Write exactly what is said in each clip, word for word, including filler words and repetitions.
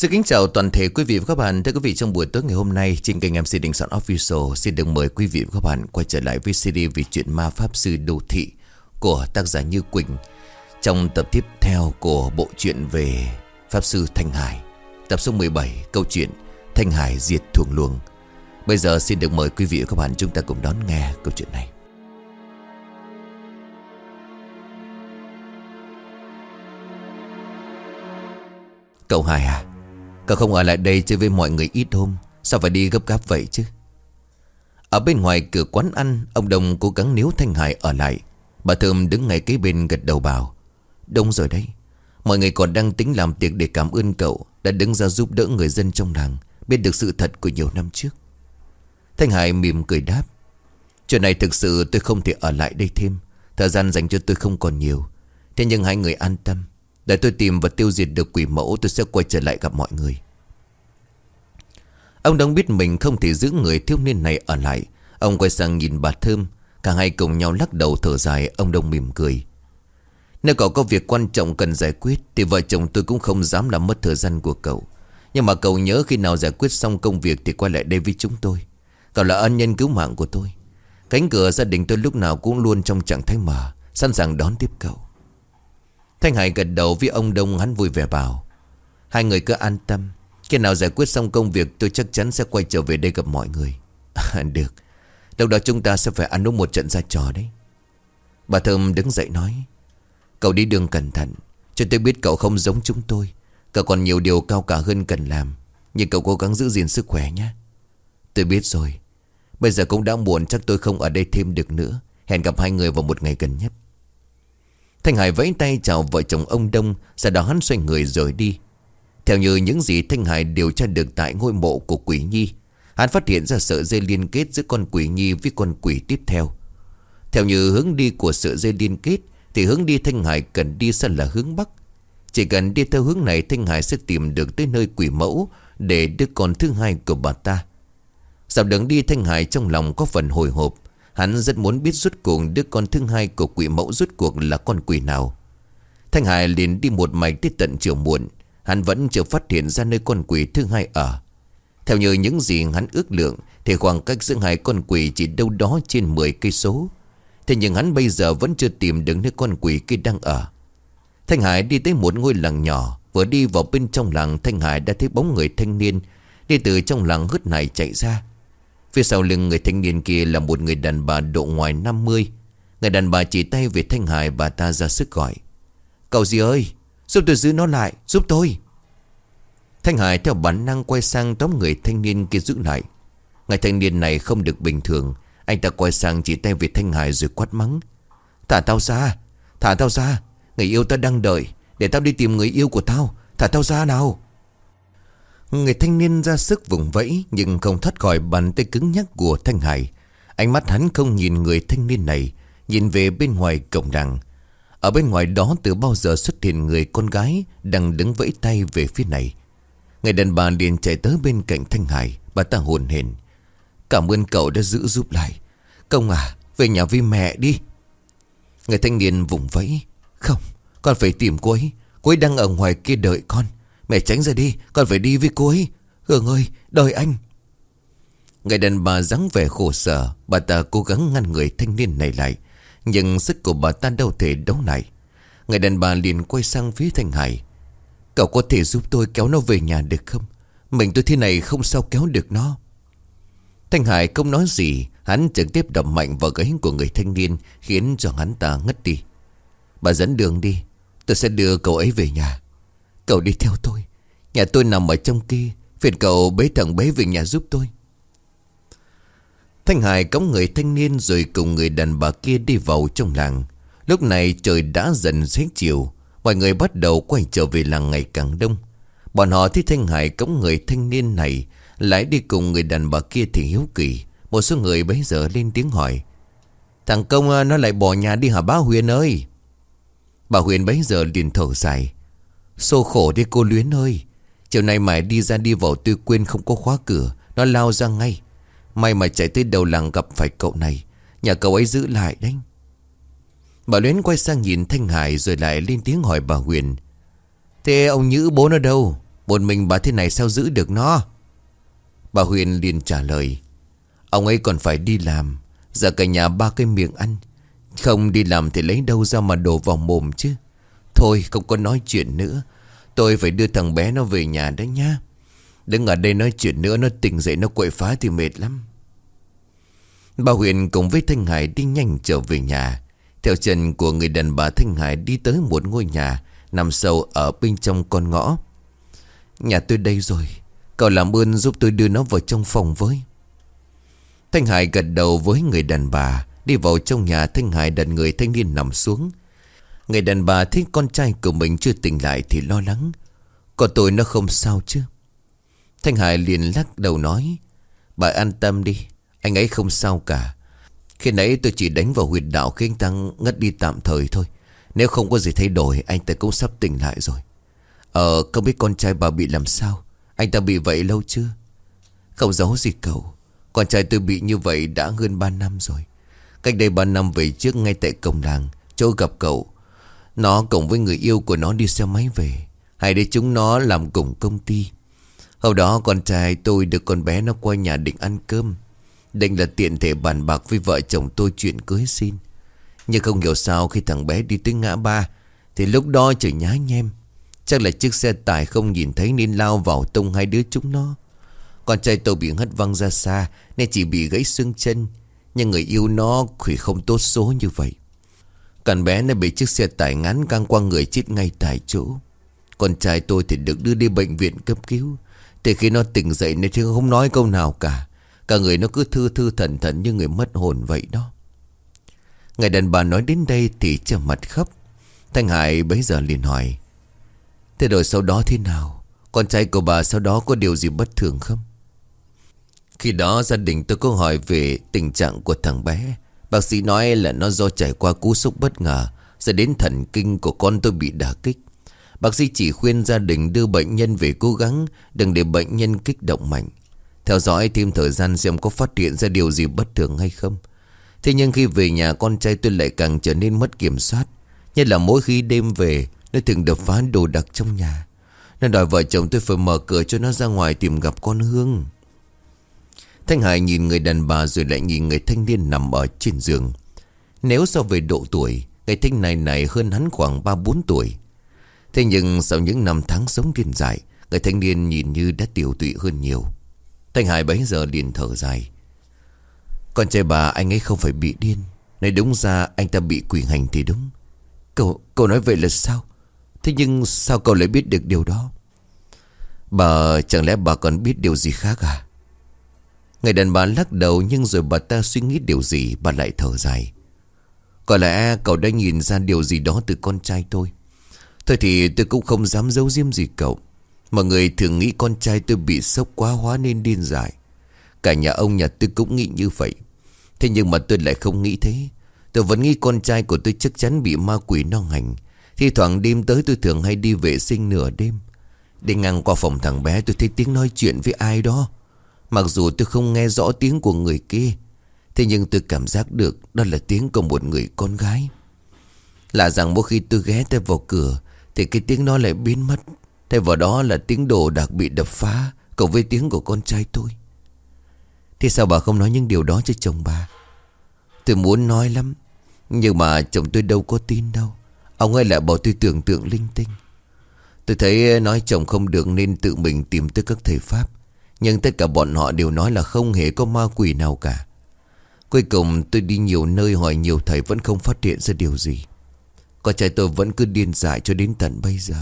Xin kính chào toàn thể quý vị và các bạn. Thưa quý vị, trong buổi tối ngày hôm nay trên kênh em xê Đình Soạn Official xin được mời quý vị và các bạn quay trở lại với xê đê về chuyện ma pháp sư đô thị của tác giả Như Quỳnh, trong tập tiếp theo của bộ truyện về pháp sư Thanh Hải, tập số mười bảy, câu chuyện Thanh Hải diệt thuồng luồng. Bây giờ xin được mời quý vị và các bạn chúng ta cùng đón nghe câu chuyện này. Cậu Hải à, cậu không ở lại đây chơi với mọi người ít hôm, sao phải đi gấp gáp vậy chứ? Ở bên ngoài cửa quán ăn, ông Đông cố gắng níu Thanh Hải ở lại. Bà Thơm đứng ngay kế bên gật đầu bảo: Đông rồi đấy, mọi người còn đang tính làm tiệc để cảm ơn cậu đã đứng ra giúp đỡ người dân trong làng biết được sự thật của nhiều năm trước. Thanh Hải mỉm cười đáp: Chuyện này thực sự tôi không thể ở lại đây thêm, thời gian dành cho tôi không còn nhiều. Thế nhưng hai người an tâm, để tôi tìm và tiêu diệt được quỷ mẫu, tôi sẽ quay trở lại gặp mọi người. Ông Đông biết mình không thể giữ người thiếu niên này ở lại. Ông quay sang nhìn bà Thơm. Cả hai cùng nhau lắc đầu thở dài. Ông Đông mỉm cười: Nếu cậu có việc quan trọng cần giải quyết thì vợ chồng tôi cũng không dám làm mất thời gian của cậu. Nhưng mà cậu nhớ khi nào giải quyết xong công việc thì quay lại đây với chúng tôi. Cậu là ân nhân cứu mạng của tôi. Cánh cửa gia đình tôi lúc nào cũng luôn trong trạng thái mở, sẵn sàng đón tiếp cậu. Thanh Hải gật đầu với ông Đông. Hắn vui vẻ bảo: Hai người cứ an tâm, khi nào giải quyết xong công việc tôi chắc chắn sẽ quay trở về đây gặp mọi người. Được, lúc đó chúng ta sẽ phải ăn uống một trận ra trò đấy. Bà Thơm đứng dậy nói: Cậu đi đường cẩn thận, cho tôi biết cậu không giống chúng tôi. Cậu còn nhiều điều cao cả hơn cần làm, nhưng cậu cố gắng giữ gìn sức khỏe nhé. Tôi biết rồi. Bây giờ cũng đã muộn, chắc tôi không ở đây thêm được nữa. Hẹn gặp hai người vào một ngày gần nhất. Thanh Hải vẫy tay chào vợ chồng ông Đông, sau đó hắn xoay người rời đi. Theo như những gì Thanh Hải điều tra được tại ngôi mộ của Quỷ Nhi, hắn phát hiện ra sợi dây liên kết giữa con Quỷ Nhi với con quỷ tiếp theo. Theo như hướng đi của sợi dây liên kết thì hướng đi Thanh Hải cần đi sẽ là hướng Bắc. Chỉ cần đi theo hướng này, Thanh Hải sẽ tìm được tới nơi quỷ mẫu để đứa con thứ hai của bà ta. Dạo đường đi, Thanh Hải trong lòng có phần hồi hộp. Hắn rất muốn biết rốt cuộc đứa con thứ hai của quỷ mẫu rốt cuộc là con quỷ nào. Thanh Hải liền đi một mạch tới tận chiều muộn. Hắn vẫn chưa phát hiện ra nơi con quỷ thứ hai ở. Theo như những gì hắn ước lượng thì khoảng cách giữa hai con quỷ chỉ đâu đó trên mười cây số. Thế nhưng hắn bây giờ vẫn chưa tìm được nơi con quỷ kia đang ở. Thanh Hải đi tới một ngôi làng nhỏ. Vừa đi vào bên trong làng, Thanh Hải đã thấy bóng người thanh niên đi từ trong làng hớt này chạy ra. Phía sau lưng người thanh niên kia là một người đàn bà độ ngoài năm mươi. Người đàn bà chỉ tay về Thanh Hải, bà ta ra sức gọi: Cậu gì ơi, giúp tôi giữ nó lại, giúp tôi. Thanh Hải theo bản năng quay sang tóm người thanh niên kia giữ lại. Người thanh niên này không được bình thường. Anh ta quay sang chỉ tay về Thanh Hải rồi quát mắng: Thả tao ra, thả tao ra. Người yêu tao đang đợi, để tao đi tìm người yêu của tao. Thả tao ra nào. Người thanh niên ra sức vùng vẫy nhưng không thoát khỏi bàn tay cứng nhắc của Thanh Hải. Ánh mắt hắn không nhìn người thanh niên này, nhìn về bên ngoài cổng làng. Ở bên ngoài đó từ bao giờ xuất hiện người con gái đang đứng vẫy tay về phía này. Người đàn bà liền chạy tới bên cạnh Thanh Hải. Bà ta hồn hển: Cảm ơn cậu đã giữ giúp lại. Công à, về nhà với mẹ đi. Người thanh niên vùng vẫy: Không, con phải tìm cô ấy. Cô ấy đang ở ngoài kia đợi con. Mẹ tránh ra đi, con phải đi với cô ấy. Hương ơi, đợi anh. Người đàn bà dáng vẻ khổ sở. Bà ta cố gắng ngăn người thanh niên này lại, nhưng sức của bà ta đâu thể đấu lại. Người đàn bà liền quay sang phía Thanh Hải: Cậu có thể giúp tôi kéo nó về nhà được không? Mình tôi thế này không sao kéo được nó. Thanh Hải không nói gì. Hắn trực tiếp đập mạnh vào gáy của người thanh niên, khiến cho hắn ta ngất đi. Bà dẫn đường đi, tôi sẽ đưa cậu ấy về nhà. Cậu đi theo tôi, nhà tôi nằm ở trong kia. Phiền cậu bế thằng bé về nhà giúp tôi. Thanh Hải cõng người thanh niên rồi cùng người đàn bà kia đi vào trong làng. Lúc này trời đã dần xế chiều. Mọi người bắt đầu quay trở về làng ngày càng đông. Bọn họ thấy Thanh Hải cõng người thanh niên này lại đi cùng người đàn bà kia thì hiếu kỳ. Một số người bấy giờ lên tiếng hỏi: Thằng Công nó lại bỏ nhà đi hả bá Huyền ơi? Bà Huyền bấy giờ liền thở dài: Xô khổ đi cô Luyến ơi. Chiều nay mày đi ra đi vào tôi quên không có khóa cửa, nó lao ra ngay. May mà chạy tới đầu làng gặp phải cậu này, nhà cậu ấy giữ lại đấy. Bà Luyến quay sang nhìn Thanh Hải rồi lại lên tiếng hỏi bà Huyền: Thế ông Nhữ bố nó đâu? Một mình bà thế này sao giữ được nó? Bà Huyền liền trả lời: Ông ấy còn phải đi làm. Giờ cả nhà ba cái miệng ăn. Không đi làm thì lấy đâu ra mà đổ vào mồm chứ. Thôi không có nói chuyện nữa. Tôi phải đưa thằng bé nó về nhà đấy nhá. Đứng ở đây nói chuyện nữa, nó tỉnh dậy nó quậy phá thì mệt lắm. Bà Huyền cùng với Thanh Hải đi nhanh trở về nhà. Theo chân của người đàn bà, Thanh Hải đi tới một ngôi nhà nằm sâu ở bên trong con ngõ. Nhà tôi đây rồi, cậu làm ơn giúp tôi đưa nó vào trong phòng với. Thanh Hải gật đầu với người đàn bà. Đi vào trong nhà, Thanh Hải đặt người thanh niên nằm xuống. Người đàn bà thấy con trai của mình chưa tỉnh lại thì lo lắng: Con tôi nó không sao chứ? Thanh Hải liền lắc đầu nói: Bà an tâm đi, anh ấy không sao cả. Khi nãy tôi chỉ đánh vào huyệt đạo khiến anh ta ngất đi tạm thời thôi. Nếu không có gì thay đổi, anh ta cũng sắp tỉnh lại rồi. Ờ, không biết con trai bà bị làm sao? Anh ta bị vậy lâu chưa? Không giấu gì cậu, con trai tôi bị như vậy đã hơn ba năm rồi. Cách đây ba năm về trước, ngay tại cổng làng chỗ gặp cậu, nó cùng với người yêu của nó đi xe máy về. Hai đứa chúng nó làm cùng công ty. Hôm đó con trai tôi được con bé nó qua nhà định ăn cơm, định là tiện thể bàn bạc với vợ chồng tôi chuyện cưới xin. Nhưng không hiểu sao khi thằng bé đi tới ngã ba thì lúc đó trời nhá nhem. Chắc là chiếc xe tải không nhìn thấy nên lao vào tông hai đứa chúng nó. Con trai tôi bị hất văng ra xa nên chỉ bị gãy xương chân. Nhưng người yêu nó khủy không tốt số như vậy. Con bé nó bị chiếc xe tải ngắn ngang qua người, chết ngay tại chỗ. Con trai tôi thì được đưa đi bệnh viện cấp cứu. Từ khi nó tỉnh dậy nên thì không nói câu nào cả. Cả người nó cứ thư thư thần thần như người mất hồn vậy đó. Người đàn bà nói đến đây thì trầm mặt khóc. Thanh Hải bấy giờ liền hỏi: Thế rồi sau đó thế nào? Con trai của bà sau đó có điều gì bất thường không? Khi đó gia đình tôi có hỏi về tình trạng của thằng bé. Bác sĩ nói là nó do trải qua cú sốc bất ngờ dẫn đến thần kinh của con tôi bị đả kích. Bác sĩ chỉ khuyên gia đình đưa bệnh nhân về cố gắng đừng để bệnh nhân kích động mạnh, theo dõi thêm thời gian xem có phát hiện ra điều gì bất thường hay không. Thế nhưng khi về nhà, con trai tôi lại càng trở nên mất kiểm soát. Nhất là mỗi khi đêm về, nó thường đập phá đồ đạc trong nhà. Nó đòi vợ chồng tôi phải mở cửa cho nó ra ngoài tìm gặp con Hương. Thanh Hải nhìn người đàn bà rồi lại nhìn người thanh niên nằm ở trên giường. Nếu so về độ tuổi, người thanh này này hơn hắn khoảng ba bốn tuổi. Thế nhưng sau những năm tháng sống điên dại, người thanh niên nhìn như đã tiểu tụy hơn nhiều. Thanh Hải bấy giờ liền thở dài: Con trai bà anh ấy không phải bị điên. Nói đúng ra anh ta bị quỷ hành thì đúng. Cậu, cậu nói vậy là sao? Thế nhưng sao cậu lại biết được điều đó? Bà, chẳng lẽ bà còn biết điều gì khác à? Người đàn bà lắc đầu, nhưng rồi bà ta suy nghĩ điều gì, bà lại thở dài: Có lẽ cậu đã nhìn ra điều gì đó từ con trai tôi. Thôi thì tôi cũng không dám giấu giếm gì cậu. Mọi người thường nghĩ con trai tôi bị sốc quá hóa nên điên dại. Cả nhà ông nhà tôi cũng nghĩ như vậy. Thế nhưng mà tôi lại không nghĩ thế. Tôi vẫn nghĩ con trai của tôi chắc chắn bị ma quỷ nó hành. Thi thoảng đêm tới tôi thường hay đi vệ sinh nửa đêm. Đi ngang qua phòng thằng bé tôi thấy tiếng nói chuyện với ai đó. Mặc dù tôi không nghe rõ tiếng của người kia, thế nhưng tôi cảm giác được đó là tiếng của một người con gái. Lạ rằng mỗi khi tôi ghé tay vào cửa thì cái tiếng nó lại biến mất. Thay vào đó là tiếng đồ đạc bị đập phá, cộng với tiếng của con trai tôi. Thì sao bà không nói những điều đó cho chồng bà? Tôi muốn nói lắm, nhưng mà chồng tôi đâu có tin đâu. Ông ấy lại bảo tôi tưởng tượng linh tinh. Tôi thấy nói chồng không được nên tự mình tìm tới các thầy pháp. Nhưng tất cả bọn họ đều nói là không hề có ma quỷ nào cả. Cuối cùng tôi đi nhiều nơi hỏi nhiều thầy vẫn không phát hiện ra điều gì. Con trai tôi vẫn cứ điên dại cho đến tận bây giờ.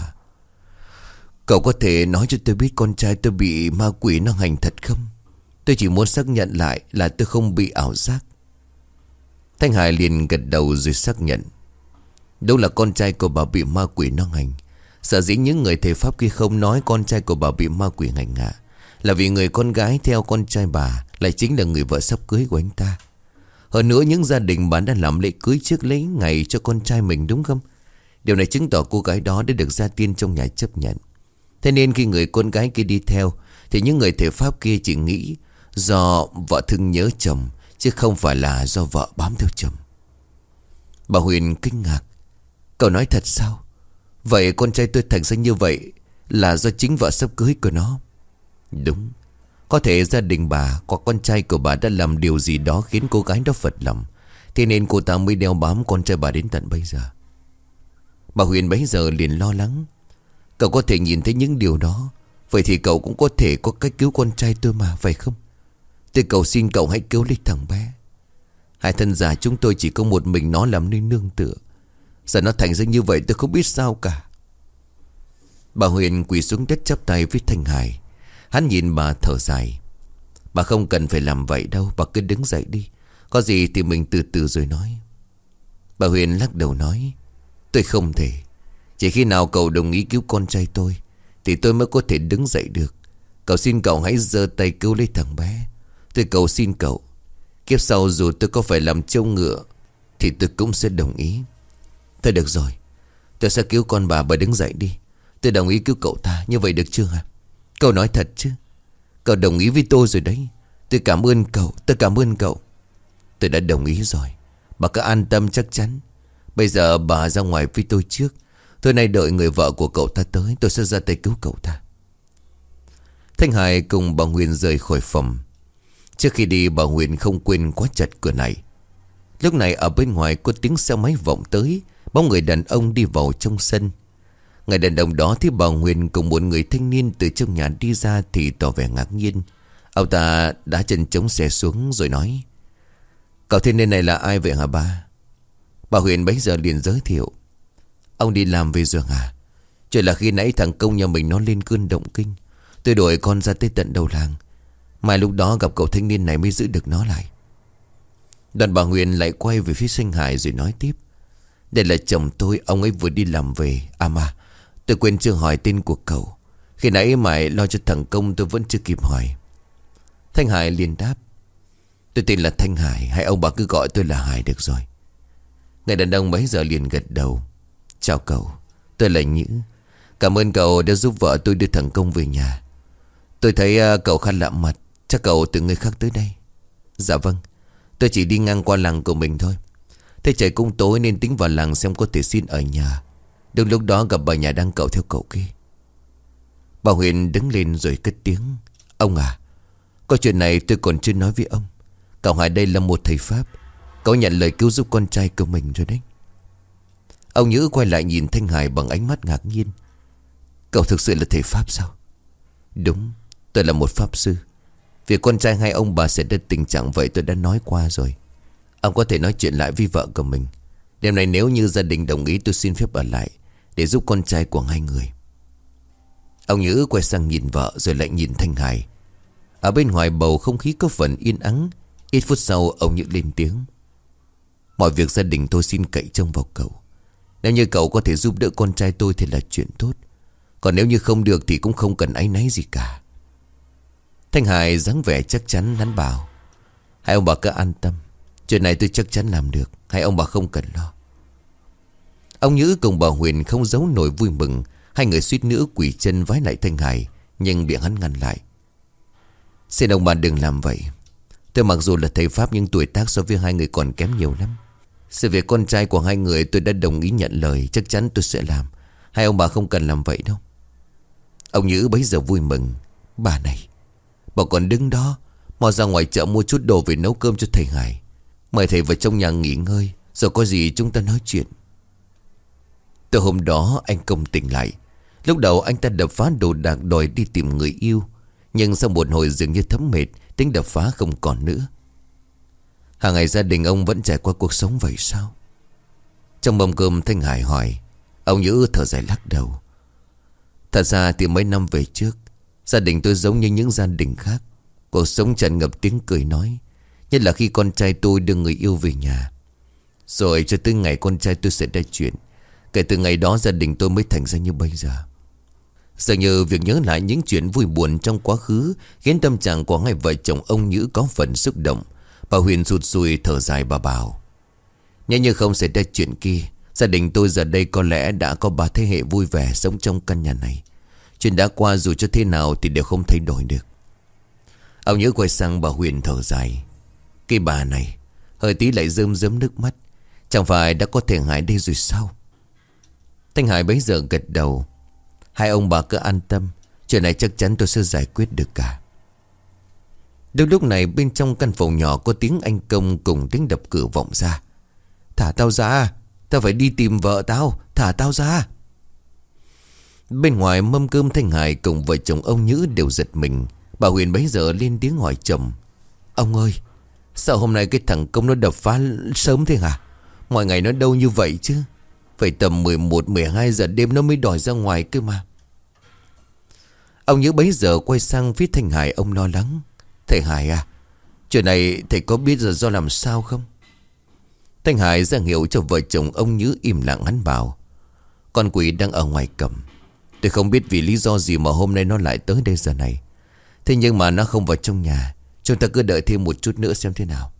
Cậu có thể nói cho tôi biết con trai tôi bị ma quỷ nó hành thật không? Tôi chỉ muốn xác nhận lại là tôi không bị ảo giác. Thanh Hải liền gật đầu rồi xác nhận: Đúng là con trai của bà bị ma quỷ nó hành. Sở dĩ những người thầy pháp kia không nói con trai của bà bị ma quỷ hành hạ là vì người con gái theo con trai bà lại chính là người vợ sắp cưới của anh ta. Hơn nữa những gia đình bà đã làm lễ cưới trước lấy ngày cho con trai mình, đúng không? Điều này chứng tỏ cô gái đó đã được gia tiên trong nhà chấp nhận. Thế nên khi người con gái kia đi theo thì những người thầy pháp kia chỉ nghĩ do vợ thương nhớ chồng, chứ không phải là do vợ bám theo chồng. Bà Huyền kinh ngạc: Cậu nói thật sao? Vậy con trai tôi thành ra như vậy là do chính vợ sắp cưới của nó. Đúng. Có thể gia đình bà hoặc con trai của bà đã làm điều gì đó khiến cô gái đó phật lòng, thế nên cô ta mới đeo bám con trai bà đến tận bây giờ. Bà Huyền bấy giờ liền lo lắng. Cậu có thể nhìn thấy những điều đó, vậy thì cậu cũng có thể có cách cứu con trai tôi mà, phải không? Tôi cầu xin cậu hãy cứu lấy thằng bé. Hai thân già chúng tôi chỉ có một mình nó làm nên nương tựa. Giờ nó thành ra như vậy tôi không biết sao cả. Bà Huyền quỳ xuống đất chắp tay với Thanh Hải. Hắn nhìn bà thở dài. Bà không cần phải làm vậy đâu, bà cứ đứng dậy đi. Có gì thì mình từ từ rồi nói. Bà Huyền lắc đầu nói. Tôi không thể. Chỉ khi nào cậu đồng ý cứu con trai tôi thì tôi mới có thể đứng dậy được. Cậu xin cậu hãy giơ tay cứu lấy thằng bé. Tôi cầu xin cậu. Kiếp sau dù tôi có phải làm trâu ngựa thì tôi cũng sẽ đồng ý. Thôi được rồi, tôi sẽ cứu con bà, bà đứng dậy đi. Tôi đồng ý cứu cậu ta, như vậy được chưa hả? Cậu nói thật chứ? Cậu đồng ý với tôi rồi đấy. Tôi cảm ơn cậu, tôi cảm ơn cậu. Tôi đã đồng ý rồi. Bà cứ an tâm chắc chắn. Bây giờ bà ra ngoài với tôi trước. Tối nay đợi người vợ của cậu ta tới, tôi sẽ ra tay cứu cậu ta. Thanh Hải cùng bà Huyền rời khỏi phòng. Trước khi đi bà Huyền không quên khóa chặt cửa này. Lúc này ở bên ngoài có tiếng xe máy vọng tới. Bóng người đàn ông đi vào trong sân. Người đàn ông đó thấy bà Huyền cùng một người thanh niên từ trong nhà đi ra thì tỏ vẻ ngạc nhiên. Ông ta đá chân chống xe xuống rồi nói. Cậu thanh niên này là ai vậy hả ba? Bà Huyền bấy giờ liền giới thiệu. Ông đi làm về rồi hả? Chỉ là khi nãy thằng Công nhà mình nó lên cơn động kinh. Tôi đuổi con ra tới tận đầu làng. Mai lúc đó gặp cậu thanh niên này mới giữ được nó lại. Đoàn bà Huyền lại quay về phía Thanh Hải rồi nói tiếp. Đây là chồng tôi, ông ấy vừa đi làm về. À mà, tôi quên chưa hỏi tên của cậu. Khi nãy mày lo cho thằng Công tôi vẫn chưa kịp hỏi. Thanh Hải liền đáp. Tôi tên là Thanh Hải, hay ông bà cứ gọi tôi là Hải được rồi. Người đàn ông bấy giờ liền gật đầu. Chào cậu, tôi là Nhữ. Cảm ơn cậu đã giúp vợ tôi đưa thằng Công về nhà. Tôi thấy cậu khá lạ mặt. Chắc cậu từ người khác tới đây. Dạ vâng, tôi chỉ đi ngang qua làng của mình thôi. Thế trời cũng tối nên tính vào làng xem có thể xin ở nhà. Đúng lúc đó gặp bà nhà đang cậu theo cậu kia. Bà Huyền đứng lên rồi cất tiếng. Ông à, có chuyện này tôi còn chưa nói với ông. Cậu Hải đây là một thầy Pháp. Cậu nhận lời cứu giúp con trai của mình rồi đấy. Ông Nhữ quay lại nhìn Thanh Hải bằng ánh mắt ngạc nhiên. Cậu thực sự là thầy Pháp sao? Đúng, tôi là một Pháp sư. Việc con trai hai ông bà sẽ đến tình trạng vậy tôi đã nói qua rồi. Ông có thể nói chuyện lại với vợ của mình. Đêm nay nếu như gia đình đồng ý tôi xin phép ở lại để giúp con trai của hai người. Ông Nhữ quay sang nhìn vợ rồi lại nhìn Thanh Hải. Ở bên ngoài bầu không khí có phần yên ắng. Ít phút sau ông Nhữ lên tiếng. Mọi việc gia đình tôi xin cậy trông vào cậu. Nếu như cậu có thể giúp đỡ con trai tôi thì là chuyện tốt. Còn nếu như không được thì cũng không cần áy náy gì cả. Thanh Hải dáng vẻ chắc chắn hắn bảo. Hai ông bà cứ an tâm. Chuyện này tôi chắc chắn làm được. Hai ông bà không cần lo. Ông Nhữ cùng bà Huyền không giấu nổi vui mừng. Hai người suýt nữa quỳ chân vái lại Thanh Hải, nhưng bị hắn ngăn lại. Xin ông bà đừng làm vậy. Tôi mặc dù là thầy Pháp nhưng tuổi tác so với hai người còn kém nhiều lắm. Sự việc con trai của hai người tôi đã đồng ý nhận lời. Chắc chắn tôi sẽ làm. Hai ông bà không cần làm vậy đâu. Ông Nhữ bấy giờ vui mừng. Bà này, bà còn đứng đó. Mau ra ngoài chợ mua chút đồ về nấu cơm cho thầy Hải. Mời thầy vào trong nhà nghỉ ngơi, rồi có gì chúng ta nói chuyện. Từ hôm đó anh Công tỉnh lại. Lúc đầu anh ta đập phá đồ đạc đòi đi tìm người yêu. Nhưng sau một hồi dường như thấm mệt, tính đập phá không còn nữa. Hàng ngày gia đình ông vẫn trải qua cuộc sống vậy sao? Trong mâm cơm Thanh Hải hỏi. Ông Nhữ thở dài lắc đầu. Thật ra thì mấy năm về trước, gia đình tôi giống như những gia đình khác. Cuộc sống tràn ngập tiếng cười nói. Nhất là khi con trai tôi đưa người yêu về nhà. Rồi cho tới ngày con trai tôi sẽ ra chuyện. Kể từ ngày đó gia đình tôi mới thành ra như bây giờ. Giờ như việc nhớ lại những chuyện vui buồn trong quá khứ khiến tâm trạng của hai vợ chồng ông Nhữ có phần xúc động. Bà Huyền rụt rùi thở dài bà bảo. Nếu như không xảy ra chuyện kia, gia đình tôi giờ đây có lẽ đã có ba thế hệ vui vẻ sống trong căn nhà này. Chuyện đã qua dù cho thế nào thì đều không thay đổi được. Ông Nhữ quay sang bà Huyền thở dài. Cái bà này hơi tí lại rơm rớm nước mắt. Chẳng phải đã có thể Hải đây rồi sao? Thanh Hải bấy giờ gật đầu. Hai ông bà cứ an tâm, chuyện này chắc chắn tôi sẽ giải quyết được cả. Đúng lúc này bên trong căn phòng nhỏ có tiếng anh Công cùng tiếng đập cửa vọng ra. Thả tao ra, tao phải đi tìm vợ tao, thả tao ra. Bên ngoài mâm cơm Thanh Hải cùng vợ chồng ông Nhữ đều giật mình. Bà Huyền bấy giờ lên tiếng hỏi chồng: Ông ơi, sao hôm nay cái thằng Công nó đập phá sớm thế hả? Mọi ngày nó đâu như vậy chứ. Phải tầm mười một, mười hai giờ đêm nó mới đòi ra ngoài cơ mà. Ông Nhữ bấy giờ quay sang phía Thanh Hải, ông lo lắng: Thầy Hải à, chuyện này thầy có biết là do làm sao không? Thanh Hải ra hiệu cho vợ chồng ông Nhữ im lặng, hắn bảo: Con quỷ đang ở ngoài cổng. Tôi không biết vì lý do gì mà hôm nay nó lại tới đây giờ này. Thế nhưng mà nó không vào trong nhà. Chúng ta cứ đợi thêm một chút nữa xem thế nào.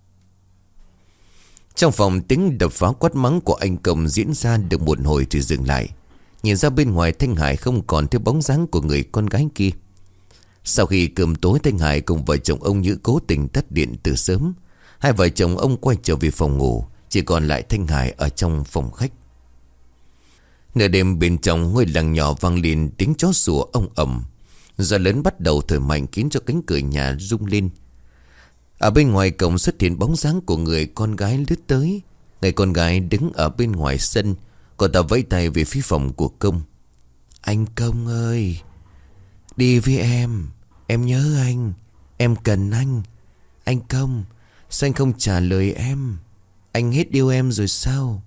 Trong phòng tiếng đập phá quát mắng của anh Công diễn ra được một hồi thì dừng lại. Nhìn ra bên ngoài Thanh Hải không còn thấy bóng dáng của người con gái kia. Sau khi cơm tối, Thanh Hải cùng vợ chồng ông Nhữ cố tình tắt điện từ sớm. Hai vợ chồng ông quay trở về phòng ngủ, chỉ còn lại Thanh Hải ở trong phòng khách. Nửa đêm bên trong ngôi làng nhỏ vang lên tiếng chó sủa ong ầm. Gió lớn bắt đầu thổi mạnh khiến cho cánh cửa nhà rung lên. Ở bên ngoài cổng xuất hiện bóng dáng của người con gái lướt tới. Người con gái đứng ở bên ngoài sân. Cô ta vẫy tay về phía phòng của Công. Anh Công ơi, đi với em. Em nhớ anh. Em cần anh. Anh Công, sao anh không trả lời em? Anh hết yêu em rồi sao?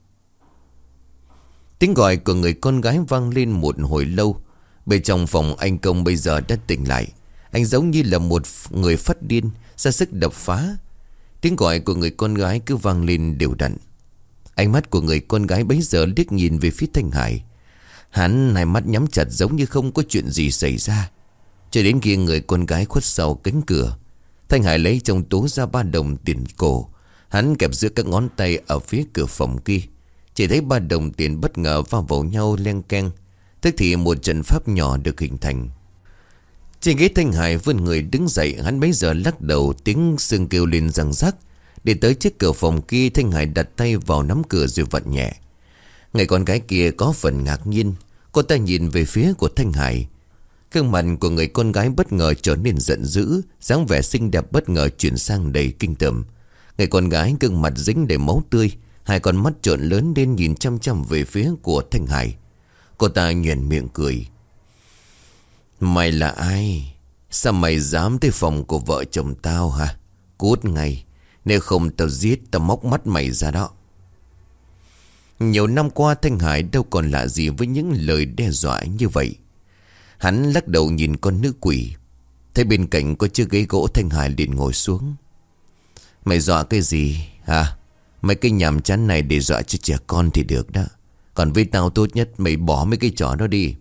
Tiếng gọi của người con gái vang lên một hồi lâu. Bên trong phòng anh Công bây giờ đã tỉnh lại. Anh giống như là một người phát điên, ra sức đập phá. Tiếng gọi của người con gái cứ vang lên đều đặn. Ánh mắt của người con gái bấy giờ liếc nhìn về phía Thanh Hải. Hắn hai mắt nhắm chặt giống như không có chuyện gì xảy ra. Cho đến khi người con gái khuất sau cánh cửa, Thanh Hải lấy trong túi ra ba đồng tiền cổ. Hắn kẹp giữa các ngón tay ở phía cửa phòng kia. Chỉ thấy ba đồng tiền bất ngờ va vào nhau len keng. Tức thì một trận pháp nhỏ được hình thành. Trên ghế Thanh Hải vươn người đứng dậy. Hắn bấy giờ lắc đầu, tiếng xương kêu lên răng rắc. Để tới trước cửa phòng kia, Thanh Hải đặt tay vào nắm cửa rồi vặn nhẹ. Người con gái kia có phần ngạc nhiên. Cô ta nhìn về phía của Thanh Hải. Gương mặt của người con gái bất ngờ trở nên giận dữ. Dáng vẻ xinh đẹp bất ngờ chuyển sang đầy kinh tởm. Người con gái gương mặt dính đầy máu tươi, hai con mắt trợn lớn lên nhìn chăm chăm về phía của Thanh Hải. Cô ta nhoẻn miệng cười. Mày là ai? Sao mày dám tới phòng của vợ chồng tao hả? Cút ngay, nếu không tao giết, tao móc mắt mày ra đó. Nhiều năm qua Thanh Hải đâu còn lạ gì với những lời đe dọa như vậy. Hắn lắc đầu nhìn con nữ quỷ. Thấy bên cạnh có chiếc ghế gỗ, Thanh Hải liền ngồi xuống. Mày dọa cái gì hả? Mấy cái nhàm chán này để dọa cho trẻ con thì được đó. Còn với tao tốt nhất mày bỏ mấy cái trò đó đi.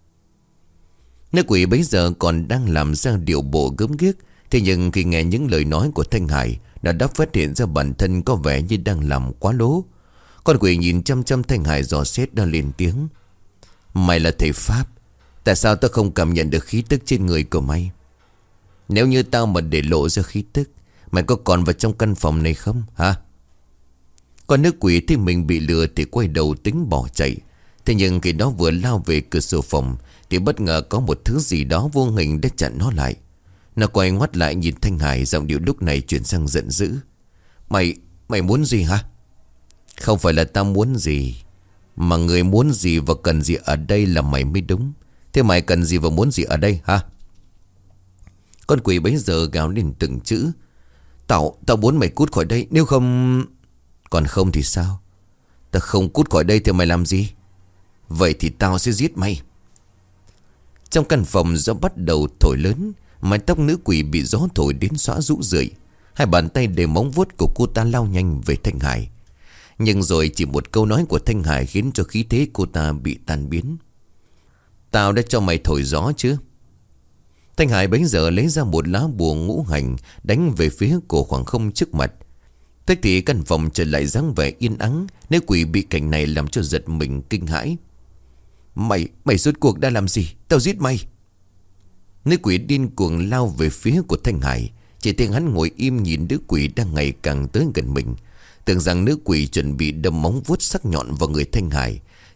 Nữ quỷ bấy giờ còn đang làm ra điệu bộ gớm ghiếc. Thế nhưng khi nghe những lời nói của Thanh Hải, nó đã phát hiện ra bản thân có vẻ như đang làm quá lố. Con quỷ nhìn chăm chăm Thanh Hải dò xét đã lên tiếng. Mày là thầy Pháp, tại sao tao không cảm nhận được khí tức trên người của mày? Nếu như tao mà để lộ ra khí tức, mày có còn vào trong căn phòng này không hả? Con nữ quỷ thấy mình bị lừa thì quay đầu tính bỏ chạy. Thế nhưng khi đó vừa lao về cửa sổ phòng thì bất ngờ có một thứ gì đó vô hình để chặn nó lại. Nó quay ngoắt lại nhìn Thanh Hải, giọng điệu lúc này chuyển sang giận dữ. Mày, mày muốn gì hả? Không phải là tao muốn gì, mà người muốn gì và cần gì ở đây là mày mới đúng. Thế mày cần gì và muốn gì ở đây hả? Con quỷ bấy giờ gào lên từng chữ. Tao, tao muốn mày cút khỏi đây, nếu không... Còn không thì sao? Tao không cút khỏi đây thì mày làm gì? Vậy thì tao sẽ giết mày. Trong căn phòng gió bắt đầu thổi lớn. Mái tóc nữ quỷ bị gió thổi đến xõa rũ rượi. Hai bàn tay đầy móng vuốt của cô ta lao nhanh về Thanh Hải. Nhưng rồi chỉ một câu nói của Thanh Hải khiến cho khí thế cô ta bị tan biến. Tao đã cho mày thổi gió chứ? Thanh Hải bấy giờ lấy ra một lá bùa ngũ hành đánh về phía của khoảng không trước mặt. Thế thì căn phòng trở lại dáng vẻ yên ắng. Nếu quỷ bị cảnh này làm cho giật mình kinh hãi. Mày, mày rốt cuộc đã làm gì? Tao giết mày. Nữ quỷ điên cuồng lao về phía của Thanh Hải. Chỉ thấy hắn ngồi im nhìn nữ quỷ đang ngày càng tới gần mình. Tưởng rằng nữ quỷ chuẩn bị đâm móng vuốt sắc nhọn vào người Thanh Hải,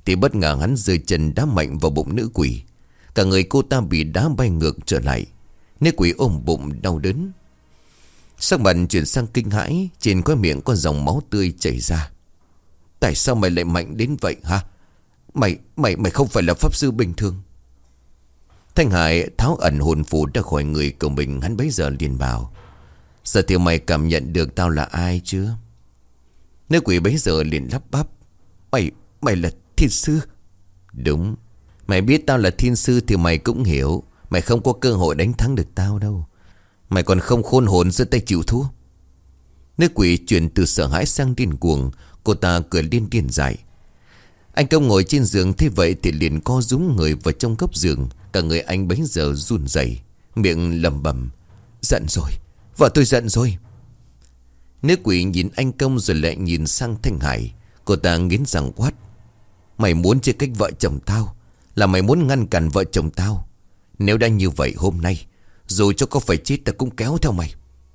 Thì bất ngờ hắn rơi chân đá mạnh vào bụng nữ quỷ. Cả người cô ta bị đá bay ngược trở lại. Nữ quỷ ôm bụng đau đớn. Sắc mặt chuyển sang kinh hãi. Trên khóe miệng có dòng máu tươi chảy ra. Tại sao mày lại mạnh đến vậy hả? Mày, mày, mày không phải là pháp sư bình thường. Thanh Hải tháo ẩn hồn phù ra khỏi người của mình. Hắn bấy giờ liền bảo: Giờ thì mày cảm nhận được tao là ai chưa? Nữ quỷ bấy giờ liền lắp bắp: Mày, mày là thiên sư? Đúng. Mày biết tao là thiên sư thì mày cũng hiểu. Mày không có cơ hội đánh thắng được tao đâu. Mày còn không khôn hồn giơ tay chịu thua. Nữ quỷ chuyển từ sợ hãi sang điên cuồng. Cô ta cười điên điên dại. Anh Công ngồi trên giường thấy vậy thì liền co rúm người vào trong góc giường. Cả người anh bấy giờ run rẩy, miệng lẩm bẩm: Giận rồi, vợ tôi giận rồi. Nữ quỷ nhìn anh Công rồi lại nhìn sang Thanh Hải. Cô ta nghiến răng quát: Mày muốn chia cách vợ chồng tao, là mày muốn ngăn cản vợ chồng tao. Nếu đã như vậy hôm nay, dù cho có phải chết ta cũng kéo theo mày.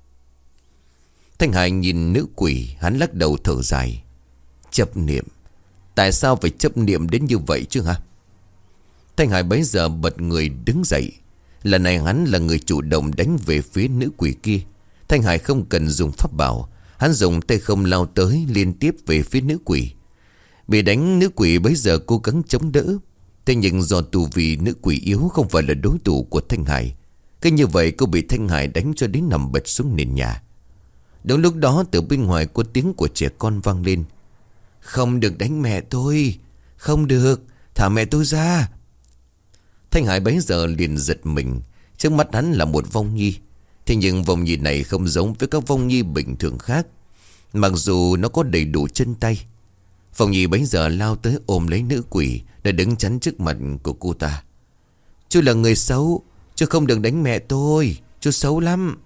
Thanh Hải nhìn nữ quỷ, hắn lắc đầu thở dài: Chấp niệm? Tại sao phải chấp niệm đến như vậy chứ hả? Thanh Hải bấy giờ bật người đứng dậy. Lần này hắn là người chủ động đánh về phía nữ quỷ kia. Thanh Hải không cần dùng pháp bảo. Hắn dùng tay không lao tới liên tiếp về phía nữ quỷ. Bị đánh, nữ quỷ bấy giờ cố gắng chống đỡ. Thế nhưng do tù vì nữ quỷ yếu không phải là đối thủ của Thanh Hải. Cứ như vậy cô bị Thanh Hải đánh cho đến nằm bệt xuống nền nhà. Đúng lúc đó từ bên ngoài có tiếng của trẻ con vang lên: Không được đánh mẹ tôi, không được, thả mẹ tôi ra. Thanh Hải bấy giờ liền giật mình. Trước mắt hắn là một vong nhi. Thế nhưng vong nhi này không giống với các vong nhi bình thường khác. Mặc dù nó có đầy đủ chân tay. Vong nhi bấy giờ lao tới ôm lấy nữ quỷ, để đứng chắn trước mặt của cô ta. Chú là người xấu, chú không được đánh mẹ tôi, chú xấu lắm.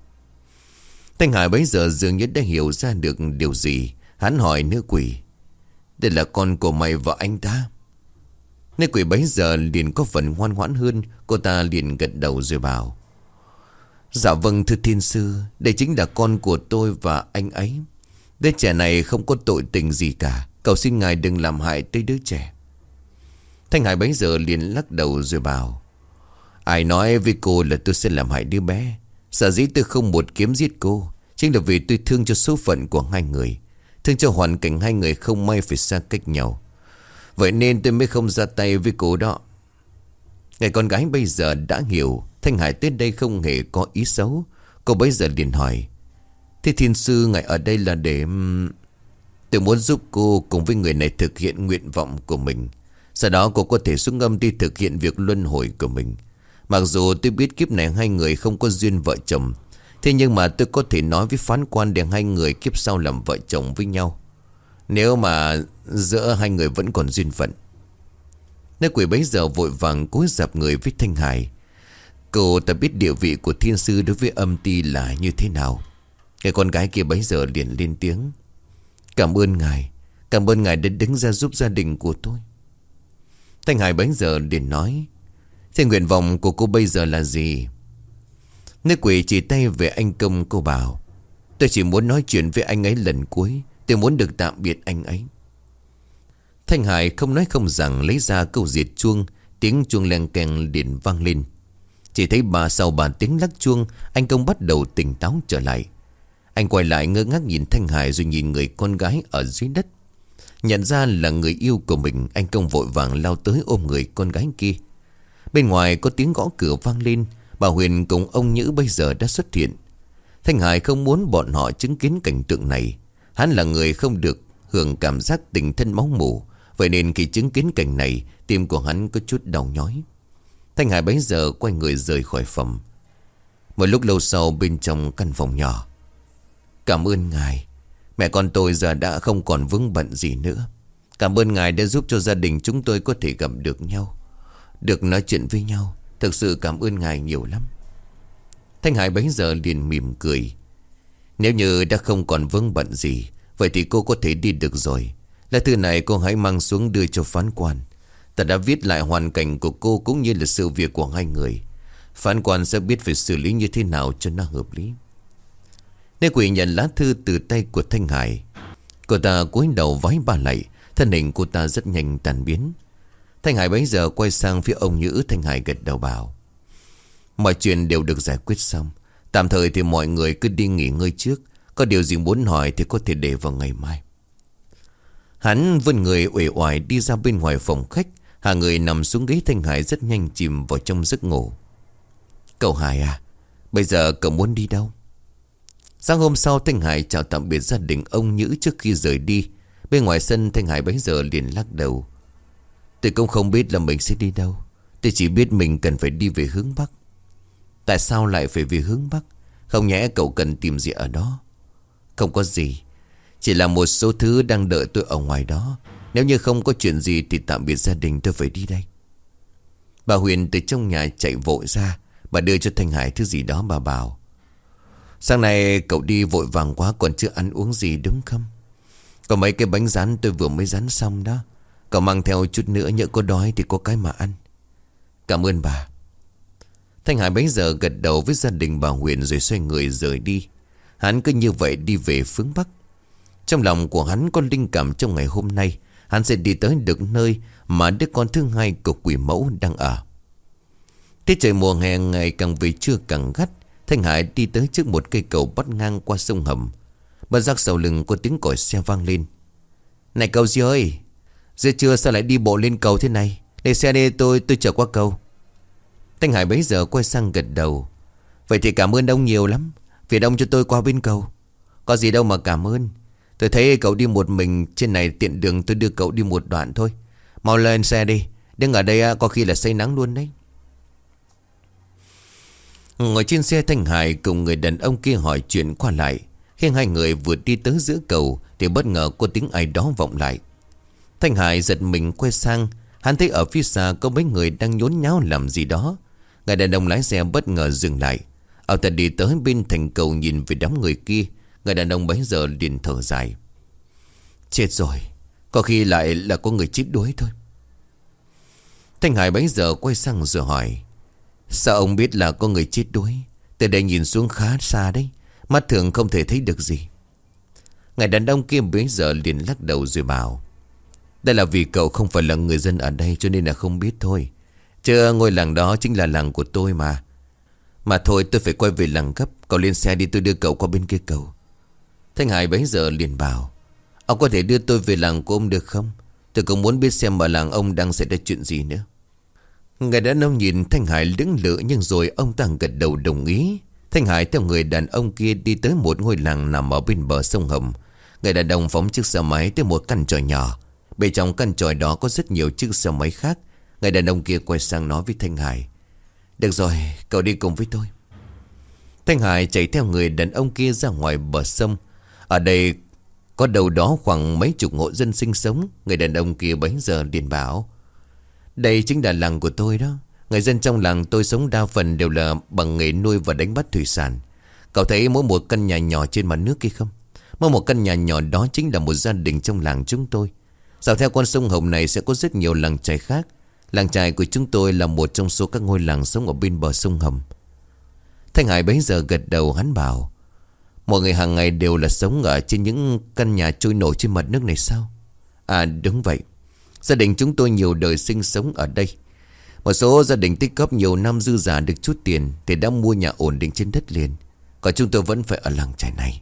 Thanh Hải bấy giờ dường như đã hiểu ra được điều gì. Hắn hỏi nữ quỷ: Đây là con của mày và anh ta? Nữ quỷ bấy giờ liền có phần ngoan ngoãn hơn. Cô ta liền gật đầu rồi bảo: Dạ vâng thưa thiên sư, đây chính là con của tôi và anh ấy. Đứa trẻ này không có tội tình gì cả. Cầu xin ngài đừng làm hại tới đứa trẻ. Thanh Hải bấy giờ liền lắc đầu rồi bảo: Ai nói với cô là tôi sẽ làm hại đứa bé? Sở dĩ tôi không một kiếm giết cô chính là vì tôi thương cho số phận của hai người, thương cho hoàn cảnh hai người không may phải xa cách nhau. Vậy nên tôi mới không ra tay với cô đó. Người con gái bây giờ đã hiểu Thanh Hải tới đây không hề có ý xấu. Cô bây giờ liền hỏi: Thế thiên sư ngài ở đây là để... Tôi muốn giúp cô cùng với người này thực hiện nguyện vọng của mình. Sau đó cô có thể xuống âm đi thực hiện việc luân hồi của mình. Mặc dù tôi biết kiếp này hai người không có duyên vợ chồng, thế nhưng mà tôi có thể nói với phán quan để hai người kiếp sau làm vợ chồng với nhau, nếu mà giữa hai người vẫn còn duyên phận. Nữ quỷ bấy giờ vội vàng cúi rạp người với Thanh Hải. Cô ta biết địa vị của thiên sư đối với âm ty là như thế nào. Cái con gái kia bấy giờ liền lên tiếng: Cảm ơn ngài, cảm ơn ngài đã đứng ra giúp gia đình của tôi. Thanh Hải bấy giờ liền nói: Thế nguyện vọng của cô bây giờ là gì? Nữ quỷ chỉ tay về anh Công. Cô bảo: Tôi chỉ muốn nói chuyện với anh ấy lần cuối. Tôi muốn được tạm biệt anh ấy. Thanh Hải không nói không rằng lấy ra câu diệt chuông. Tiếng chuông leng keng liền vang lên. Chỉ thấy bà sau bà tiếng lắc chuông, anh Công bắt đầu tỉnh táo trở lại. Anh quay lại ngơ ngác nhìn Thanh Hải rồi nhìn người con gái ở dưới đất. Nhận ra là người yêu của mình, anh Công vội vàng lao tới ôm người con gái kia. Bên ngoài có tiếng gõ cửa vang lên. Bà Huyền cùng ông Nhữ bây giờ đã xuất hiện. Thanh Hải không muốn bọn họ chứng kiến cảnh tượng này. Hắn là người không được hưởng cảm giác tình thân máu mủ. Vậy nên khi chứng kiến cảnh này, tim của hắn có chút đau nhói. Thanh Hải bấy giờ quay người rời khỏi phòng. Một lúc lâu sau, bên trong căn phòng nhỏ: Cảm ơn ngài, mẹ con tôi giờ đã không còn vướng bận gì nữa. Cảm ơn ngài đã giúp cho gia đình chúng tôi có thể gặp được nhau, được nói chuyện với nhau. Thực sự cảm ơn ngài nhiều lắm. Thanh Hải bấy giờ liền mỉm cười: Nếu như đã không còn vướng bận gì, vậy thì cô có thể đi được rồi. Lá thư này cô hãy mang xuống đưa cho phán quan. Ta đã viết lại hoàn cảnh của cô cũng như là sự việc của hai người. Phán quan sẽ biết phải xử lý như thế nào cho nó hợp lý. Nữ quỷ nhận lá thư từ tay của Thanh Hải. Cô ta cúi đầu vái ba lạy, Thân hình cô ta rất nhanh tan biến. Thanh Hải bấy giờ quay sang phía ông Nhữ. Thanh Hải gật đầu bảo: mọi chuyện đều được giải quyết xong. Tạm thời thì mọi người cứ đi nghỉ ngơi trước. Có điều gì muốn hỏi thì có thể để vào ngày mai. Hắn vươn người uể oải đi ra bên ngoài phòng khách. Hai người nằm xuống ghế. Thanh Hải rất nhanh chìm vào trong giấc ngủ. Cậu Hải à, bây giờ cậu muốn đi đâu? Sáng hôm sau Thanh Hải chào tạm biệt gia đình ông Nhữ trước khi rời đi. Bên ngoài sân Thanh Hải bấy giờ liền lắc đầu: tôi cũng không biết là mình sẽ đi đâu. Tôi chỉ biết mình cần phải đi về hướng Bắc. Tại sao lại phải về hướng Bắc? Không nhẽ cậu cần tìm gì ở đó? Không có gì, chỉ là một số thứ đang đợi tôi ở ngoài đó. Nếu như không có chuyện gì thì tạm biệt gia đình, tôi phải đi đây. Bà Huyền từ trong nhà chạy vội ra. Bà đưa cho Thanh Hải thứ gì đó. Bà bảo: sáng nay cậu đi vội vàng quá, còn chưa ăn uống gì đúng không? Có mấy cái bánh rán tôi vừa mới rán xong đó. Cậu mang theo chút nữa, nhỡ có đói thì có cái mà ăn. Cảm ơn bà. Thanh Hải bấy giờ gật đầu với gia đình bà Huyền rồi xoay người rời đi. Hắn cứ như vậy đi về hướng Bắc. Trong lòng của hắn có linh cảm trong ngày hôm nay hắn sẽ đi tới được nơi mà đứa con thứ hai của quỷ mẫu đang ở. Tiết trời mùa hè ngày càng về trưa càng gắt. Thanh Hải đi tới trước một cây cầu bắt ngang qua sông hầm. Bất giác sau lưng có tiếng còi xe vang lên. Này cậu gì ơi, giữa trưa sao lại đi bộ lên cầu thế này? Để xe đi, tôi tôi chở qua cầu. Thanh Hải bấy giờ quay sang gật đầu. Vậy thì cảm ơn ông nhiều lắm, phiền ông cho tôi qua bên cầu. Có gì đâu mà cảm ơn. Tôi thấy cậu đi một mình trên này tiện đường, tôi đưa cậu đi một đoạn thôi. Mau lên xe đi, đứng ở đây có khi là say nắng luôn đấy. Ngồi trên xe Thanh Hải cùng người đàn ông kia hỏi chuyện qua lại. Khi hai người vừa đi tới giữa cầu thì bất ngờ có tiếng ai đó vọng lại. Thanh Hải giật mình quay sang. Hắn thấy ở phía xa có mấy người đang nhốn nháo làm gì đó. Người đàn ông lái xe bất ngờ dừng lại. Ông ta đi tới bên thành cầu nhìn về đám người kia. Người đàn ông bấy giờ liền thở dài. Chết rồi, có khi lại là có người chết đuối thôi. Thanh Hải bấy giờ quay sang rồi hỏi: sao ông biết là có người chết đuối? Từ đây nhìn xuống khá xa đấy, mắt thường không thể thấy được gì. Người đàn ông kia bấy giờ liền lắc đầu rồi bảo: đây là vì cậu không phải là người dân ở đây cho nên là không biết thôi. Chứ ngôi làng đó chính là làng của tôi mà. Mà thôi, tôi phải quay về làng gấp. Cậu lên xe đi, tôi đưa cậu qua bên kia cầu. Thanh Hải bấy giờ liền bảo: ông có thể đưa tôi về làng của ông được không? Tôi cũng muốn biết xem ở làng ông đang xảy ra chuyện gì nữa. Người đàn ông nhìn Thanh Hải lưỡng lự, nhưng rồi ông ta gật đầu đồng ý. Thanh Hải theo người đàn ông kia đi tới một ngôi làng nằm ở bên bờ sông Hồng. Người đàn ông phóng chiếc xe máy tới một căn tròi nhỏ. Bên trong căn tròi đó có rất nhiều chiếc xe máy khác. Người đàn ông kia quay sang nói với Thanh Hải: được rồi, cậu đi cùng với tôi. Thanh Hải chạy theo người đàn ông kia ra ngoài bờ sông. Ở đây có đâu đó khoảng mấy chục hộ dân sinh sống. Người đàn ông kia bấy giờ liền bảo: đây chính là làng của tôi đó. Người dân trong làng tôi sống đa phần đều là bằng nghề nuôi và đánh bắt thủy sản. Cậu thấy mỗi một căn nhà nhỏ trên mặt nước kia không? Mỗi một căn nhà nhỏ đó chính là một gia đình trong làng chúng tôi. Dọc theo con sông Hồng này sẽ có rất nhiều làng chài khác. Làng chài của chúng tôi là một trong số các ngôi làng sống ở bên bờ sông Hồng. Thanh Hải bấy giờ gật đầu, hắn bảo: mọi người hàng ngày đều là sống ở trên những căn nhà trôi nổi trên mặt nước này sao? À đúng vậy. Gia đình chúng tôi nhiều đời sinh sống ở đây. Một số gia đình tích góp nhiều năm dư giả được chút tiền thì đã mua nhà ổn định trên đất liền. Còn chúng tôi vẫn phải ở làng chài này.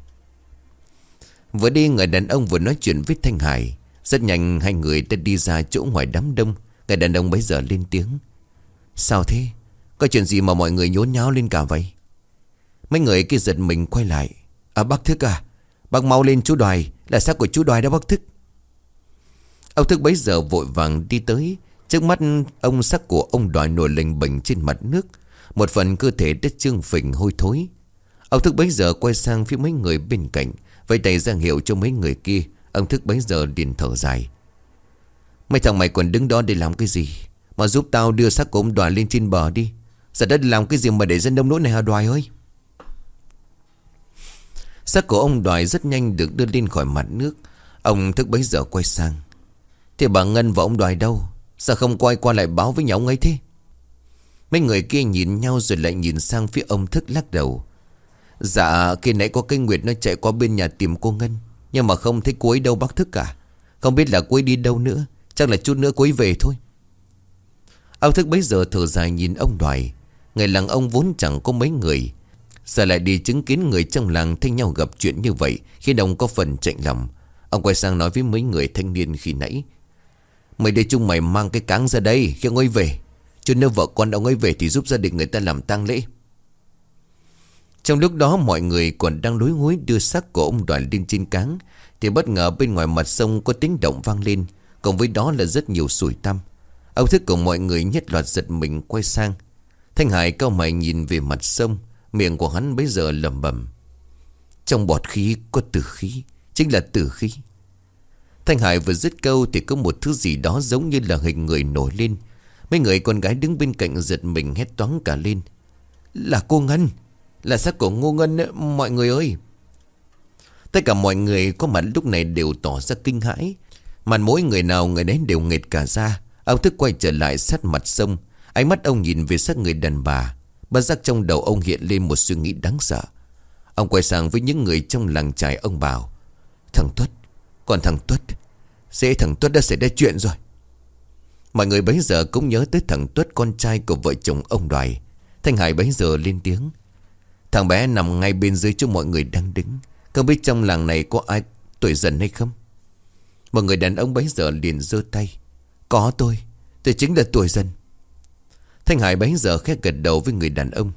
Vừa đi, người đàn ông vừa nói chuyện với Thanh Hải. Rất nhanh hai người đã đi ra chỗ ngoài đám đông. Người đàn ông bấy giờ lên tiếng: sao thế? Có chuyện gì mà mọi người nhốn nháo lên cả vậy? Mấy người kia giật mình quay lại: à bác Thức à, bác mau lên, chú Đoài, là xác của chú Đoài đó bác Thức. Ông Thức bấy giờ vội vàng đi tới. Trước mắt ông, xác của ông Đoài nổi lềnh bềnh trên mặt nước. Một phần cơ thể đất trương phình hôi thối. Ông Thức bấy giờ quay sang phía mấy người bên cạnh, vẫy tay ra hiệu cho mấy người kia. Ông Thức bấy giờ liền thở dài: mấy thằng mày còn đứng đó để làm cái gì? Mà giúp tao đưa xác của ông Đoài lên trên bờ đi. Giờ đất làm cái gì mà để dân đông nỗi này hả Đoài ơi? Xác của ông Đoài rất nhanh được đưa lên khỏi mặt nước. Ông Thức bấy giờ quay sang: thì bà Ngân và ông Đoài đâu? Sao không quay qua lại báo với nhau ngay thế? Mấy người kia nhìn nhau rồi lại nhìn sang phía ông Thức lắc đầu: dạ khi nãy có cái Nguyệt nó chạy qua bên nhà tìm cô Ngân, nhưng mà không thấy cô ấy đâu bác Thức cả. Không biết là cô ấy đi đâu nữa. Chắc là chút nữa cô ấy về thôi. Ông Thức bấy giờ thở dài nhìn ông Đoài. Người làng ông vốn chẳng có mấy người, giờ lại đi chứng kiến người trong làng thấy nhau gặp chuyện như vậy, khiến ông có phần chạnh lòng. Ông quay sang nói với mấy người thanh niên khi nãy: Mấy đứa chúng mày mang cái cáng ra đây khi ông ấy về. Chứ nếu vợ con ông ấy về thì giúp gia đình người ta làm tang lễ. Trong lúc đó mọi người còn đang lối hối đưa xác của ông Đoài lên trên cáng, thì bất ngờ bên ngoài mặt sông có tiếng động vang lên, cùng với đó là rất nhiều sủi tăm. Ông Thức cùng mọi người nhất loạt giật mình quay sang. Thanh Hải cau mày nhìn về mặt sông, miệng của hắn bấy giờ lẩm bẩm: Trong bọt khí có tử khí, chính là tử khí. Thanh Hải vừa dứt câu thì có một thứ gì đó giống như là hình người nổi lên. Mấy người con gái đứng bên cạnh giật mình hét toáng cả lên: Là cô Ngân, là xác của Ngô Ngân ấy, mọi người ơi. Tất cả mọi người có mặt lúc này đều tỏ ra kinh hãi. Mặt mỗi người nào người đấy đều nghệt cả ra. Ông Thức quay trở lại sát mặt sông. Ánh mắt ông nhìn về xác người đàn bà. Bất giác trong đầu ông hiện lên một suy nghĩ đáng sợ. Ông quay sang với những người trong làng trài, ông bảo: Thằng Tuất, còn thằng Tuất, dễ thằng Tuất đã xảy ra chuyện rồi. Mọi người bấy giờ cũng nhớ tới thằng Tuất, con trai của vợ chồng ông Đoài. Thanh Hải bấy giờ lên tiếng: Thằng bé nằm ngay bên dưới chỗ mọi người đang đứng. Không biết trong làng này có ai tuổi dần hay không? Một người đàn ông bấy giờ liền giơ tay: Có tôi, tôi chính là tuổi dần. Thanh Hải bấy giờ khẽ gật đầu với người đàn ông.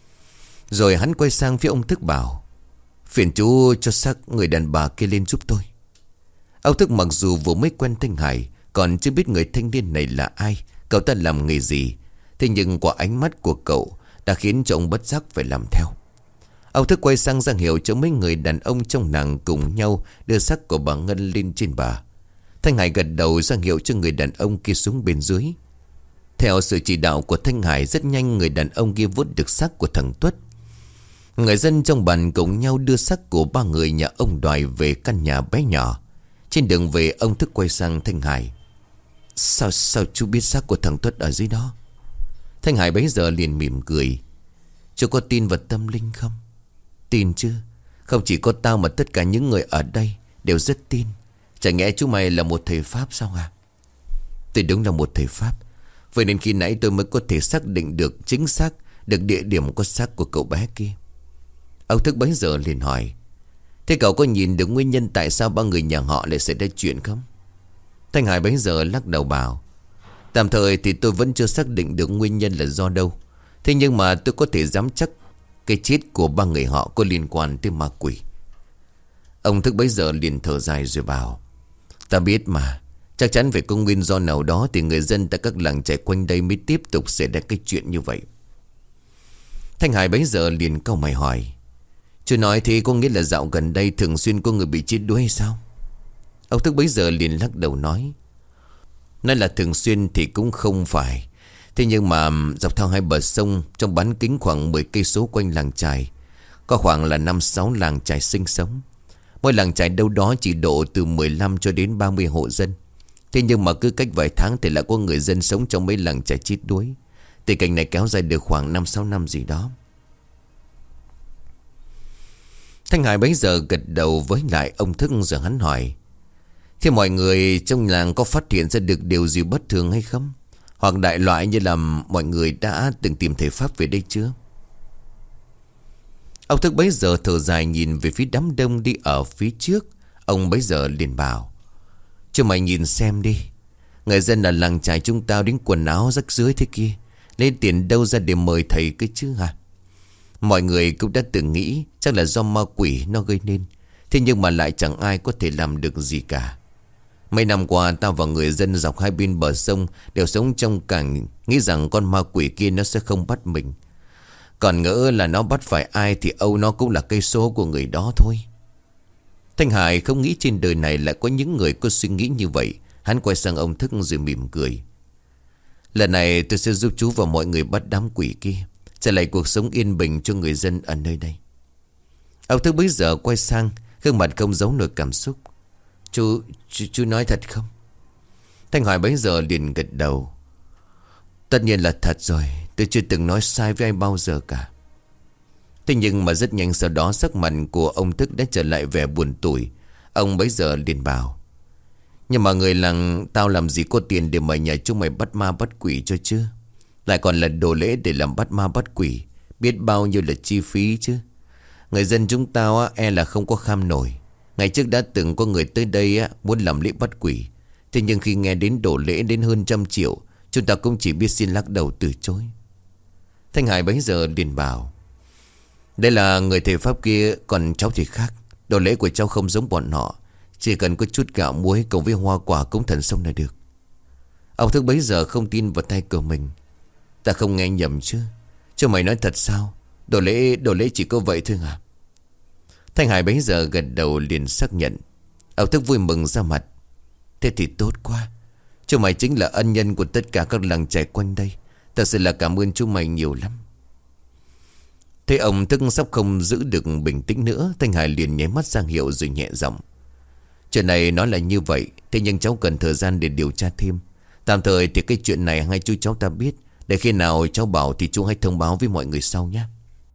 Rồi hắn quay sang phía ông Thức bảo: Phiền chú cho xác người đàn bà kia lên giúp tôi. Ông Thức mặc dù vừa mới quen Thanh Hải, còn chưa biết người thanh niên này là ai, cậu ta làm nghề gì. Thế nhưng qua ánh mắt của cậu đã khiến cho ông bất giác phải làm theo. Ông Thức quay sang ra hiệu cho mấy người đàn ông trong làng cùng nhau đưa xác của bà Ngân lên trên bờ. Thanh Hải gật đầu ra hiệu cho người đàn ông kia xuống bên dưới. Theo sự chỉ đạo của Thanh Hải, rất nhanh người đàn ông kia vuốt được xác của thằng Tuất. Người dân trong bản cùng nhau đưa xác của ba người nhà ông Đoài về căn nhà bé nhỏ. Trên đường về, ông Thức quay sang Thanh Hải: Sao sao chú biết xác của thằng Tuất ở dưới đó? Thanh Hải bấy giờ liền mỉm cười: Chú có tin vào tâm linh không? Tin chứ. Không chỉ có tao mà tất cả những người ở đây đều rất tin. Chả nhẽ chú mày là một thầy Pháp sao à? Tôi đúng là một thầy Pháp. Vậy nên khi nãy tôi mới có thể xác định được chính xác được địa điểm có xác của cậu bé kia. Ông Thức bấy giờ liền hỏi: Thế cậu có nhìn được nguyên nhân tại sao ba người nhà họ lại xảy ra chuyện không? Thanh Hải bấy giờ lắc đầu bảo: Tạm thời thì tôi vẫn chưa xác định được nguyên nhân là do đâu. Thế nhưng mà tôi có thể dám chắc cái chết của ba người họ có liên quan tới ma quỷ. Ông Thức bấy giờ liền thở dài rồi bảo: Ta biết mà, chắc chắn phải có nguyên do nào đó thì người dân tại các làng trải quanh đây mới tiếp tục xảy ra cái chuyện như vậy. Thanh Hải bấy giờ liền cau mày hỏi: Chú nói thì có nghĩa là dạo gần đây thường xuyên có người bị chết đuối hay sao? Ông Thức bấy giờ liền lắc đầu nói: Nói là thường xuyên thì cũng không phải. Thế nhưng mà dọc theo hai bờ sông, trong bán kính khoảng mười cây số quanh làng trài, có khoảng là năm sáu làng trài sinh sống. Mỗi làng trài đâu đó chỉ độ từ mười lăm cho đến ba mươi hộ dân. Thế nhưng mà cứ cách vài tháng thì lại có người dân sống trong mấy làng trài chết đuối. Tình cảnh này kéo dài được khoảng năm sáu năm gì đó. Thanh Hải bấy giờ gật đầu với lại ông Thức rồi hắn hỏi: Thế mọi người trong làng có phát hiện ra được điều gì bất thường hay không? Hoặc đại loại như là mọi người đã từng tìm thầy Pháp về đây chưa? Ông Thức bấy giờ thở dài nhìn về phía đám đông đi ở phía trước. Ông bấy giờ liền bảo: Cho mày nhìn xem đi. Người dân ở làng trài chúng tao đến quần áo rách rưới thế kia, lấy tiền đâu ra để mời thầy cái chứ hả? Mọi người cũng đã từng nghĩ chắc là do ma quỷ nó gây nên. Thế nhưng mà lại chẳng ai có thể làm được gì cả. Mấy năm qua tao và người dân dọc hai bên bờ sông đều sống trong cảnh nghĩ rằng con ma quỷ kia nó sẽ không bắt mình. Còn ngỡ là nó bắt phải ai thì âu nó cũng là cây số của người đó thôi. Thanh Hải không nghĩ trên đời này lại có những người có suy nghĩ như vậy. Hắn quay sang ông Thức rồi mỉm cười: Lần này tôi sẽ giúp chú và mọi người bắt đám quỷ kia, trả lại cuộc sống yên bình cho người dân ở nơi đây. Ông Thức bấy giờ quay sang, gương mặt không giấu nổi cảm xúc: Chú, chú, chú nói thật không? Thanh Hải bấy giờ liền gật đầu: Tất nhiên là thật rồi. Tôi chưa từng nói sai với ai bao giờ cả. Thế nhưng mà rất nhanh sau đó sắc mặt của ông Thức đã trở lại vẻ buồn tủi. Ông bấy giờ liền bảo: Nhưng mà người làng tao làm gì có tiền để mà nhà chúng mày bắt ma bắt quỷ cho chứ. Lại còn là đồ lễ để làm bắt ma bắt quỷ. Biết bao nhiêu là chi phí chứ. Người dân chúng tao á, e là không có kham nổi. Ngày trước đã từng có người tới đây á, muốn làm lễ bắt quỷ. Thế nhưng khi nghe đến đồ lễ đến hơn trăm triệu, chúng ta cũng chỉ biết xin lắc đầu từ chối. Thanh Hải bấy giờ liền bảo: đây là người thầy pháp kia, còn cháu thì khác. Đồ lễ của cháu không giống bọn họ. Chỉ cần có chút gạo muối cùng với hoa quả cúng thần xong là được. Ông Thức bấy giờ không tin vào tay của mình. Ta không nghe nhầm chứ? Cho mày nói thật sao? Đồ lễ đồ lễ chỉ có vậy thôi à? Thanh Hải bấy giờ gật đầu liền xác nhận. Ông Thức vui mừng ra mặt. Thế thì tốt quá. Cho mày chính là ân nhân của tất cả các làng trài quanh đây. Thật sự là cảm ơn chú mày nhiều lắm. Thế ông Thức sắp không giữ được bình tĩnh nữa, Thanh Hải liền nháy mắt sang hiệu rồi nhẹ giọng: chuyện này nói là như vậy, thế nhưng cháu cần thời gian để điều tra thêm. Tạm thời thì cái chuyện này hai chú cháu ta biết. Để khi nào cháu bảo thì chú hãy thông báo với mọi người sau nhé.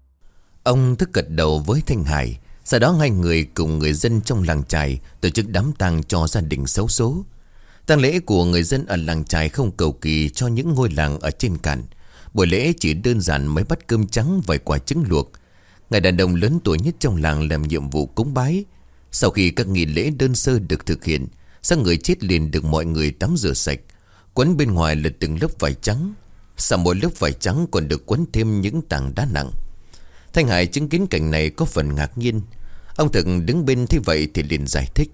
Ông Thức gật đầu với Thanh Hải. Sau đó hai người cùng người dân trong làng chài tổ chức đám tang cho gia đình xấu số. Tang lễ của người dân ở làng chài không cầu kỳ cho những ngôi làng ở trên cạn. Buổi lễ chỉ đơn giản mấy bát cơm trắng, vài quả trứng luộc. Người đàn ông lớn tuổi nhất trong làng làm nhiệm vụ cúng bái. Sau khi các nghi lễ đơn sơ được thực hiện, xác người chết liền được mọi người tắm rửa sạch, quấn bên ngoài là từng lớp vải trắng. Sau mỗi lớp vải trắng còn được quấn thêm những tảng đá nặng. Thanh Hải chứng kiến cảnh này có phần ngạc nhiên. Ông Thực đứng bên thế vậy thì liền giải thích: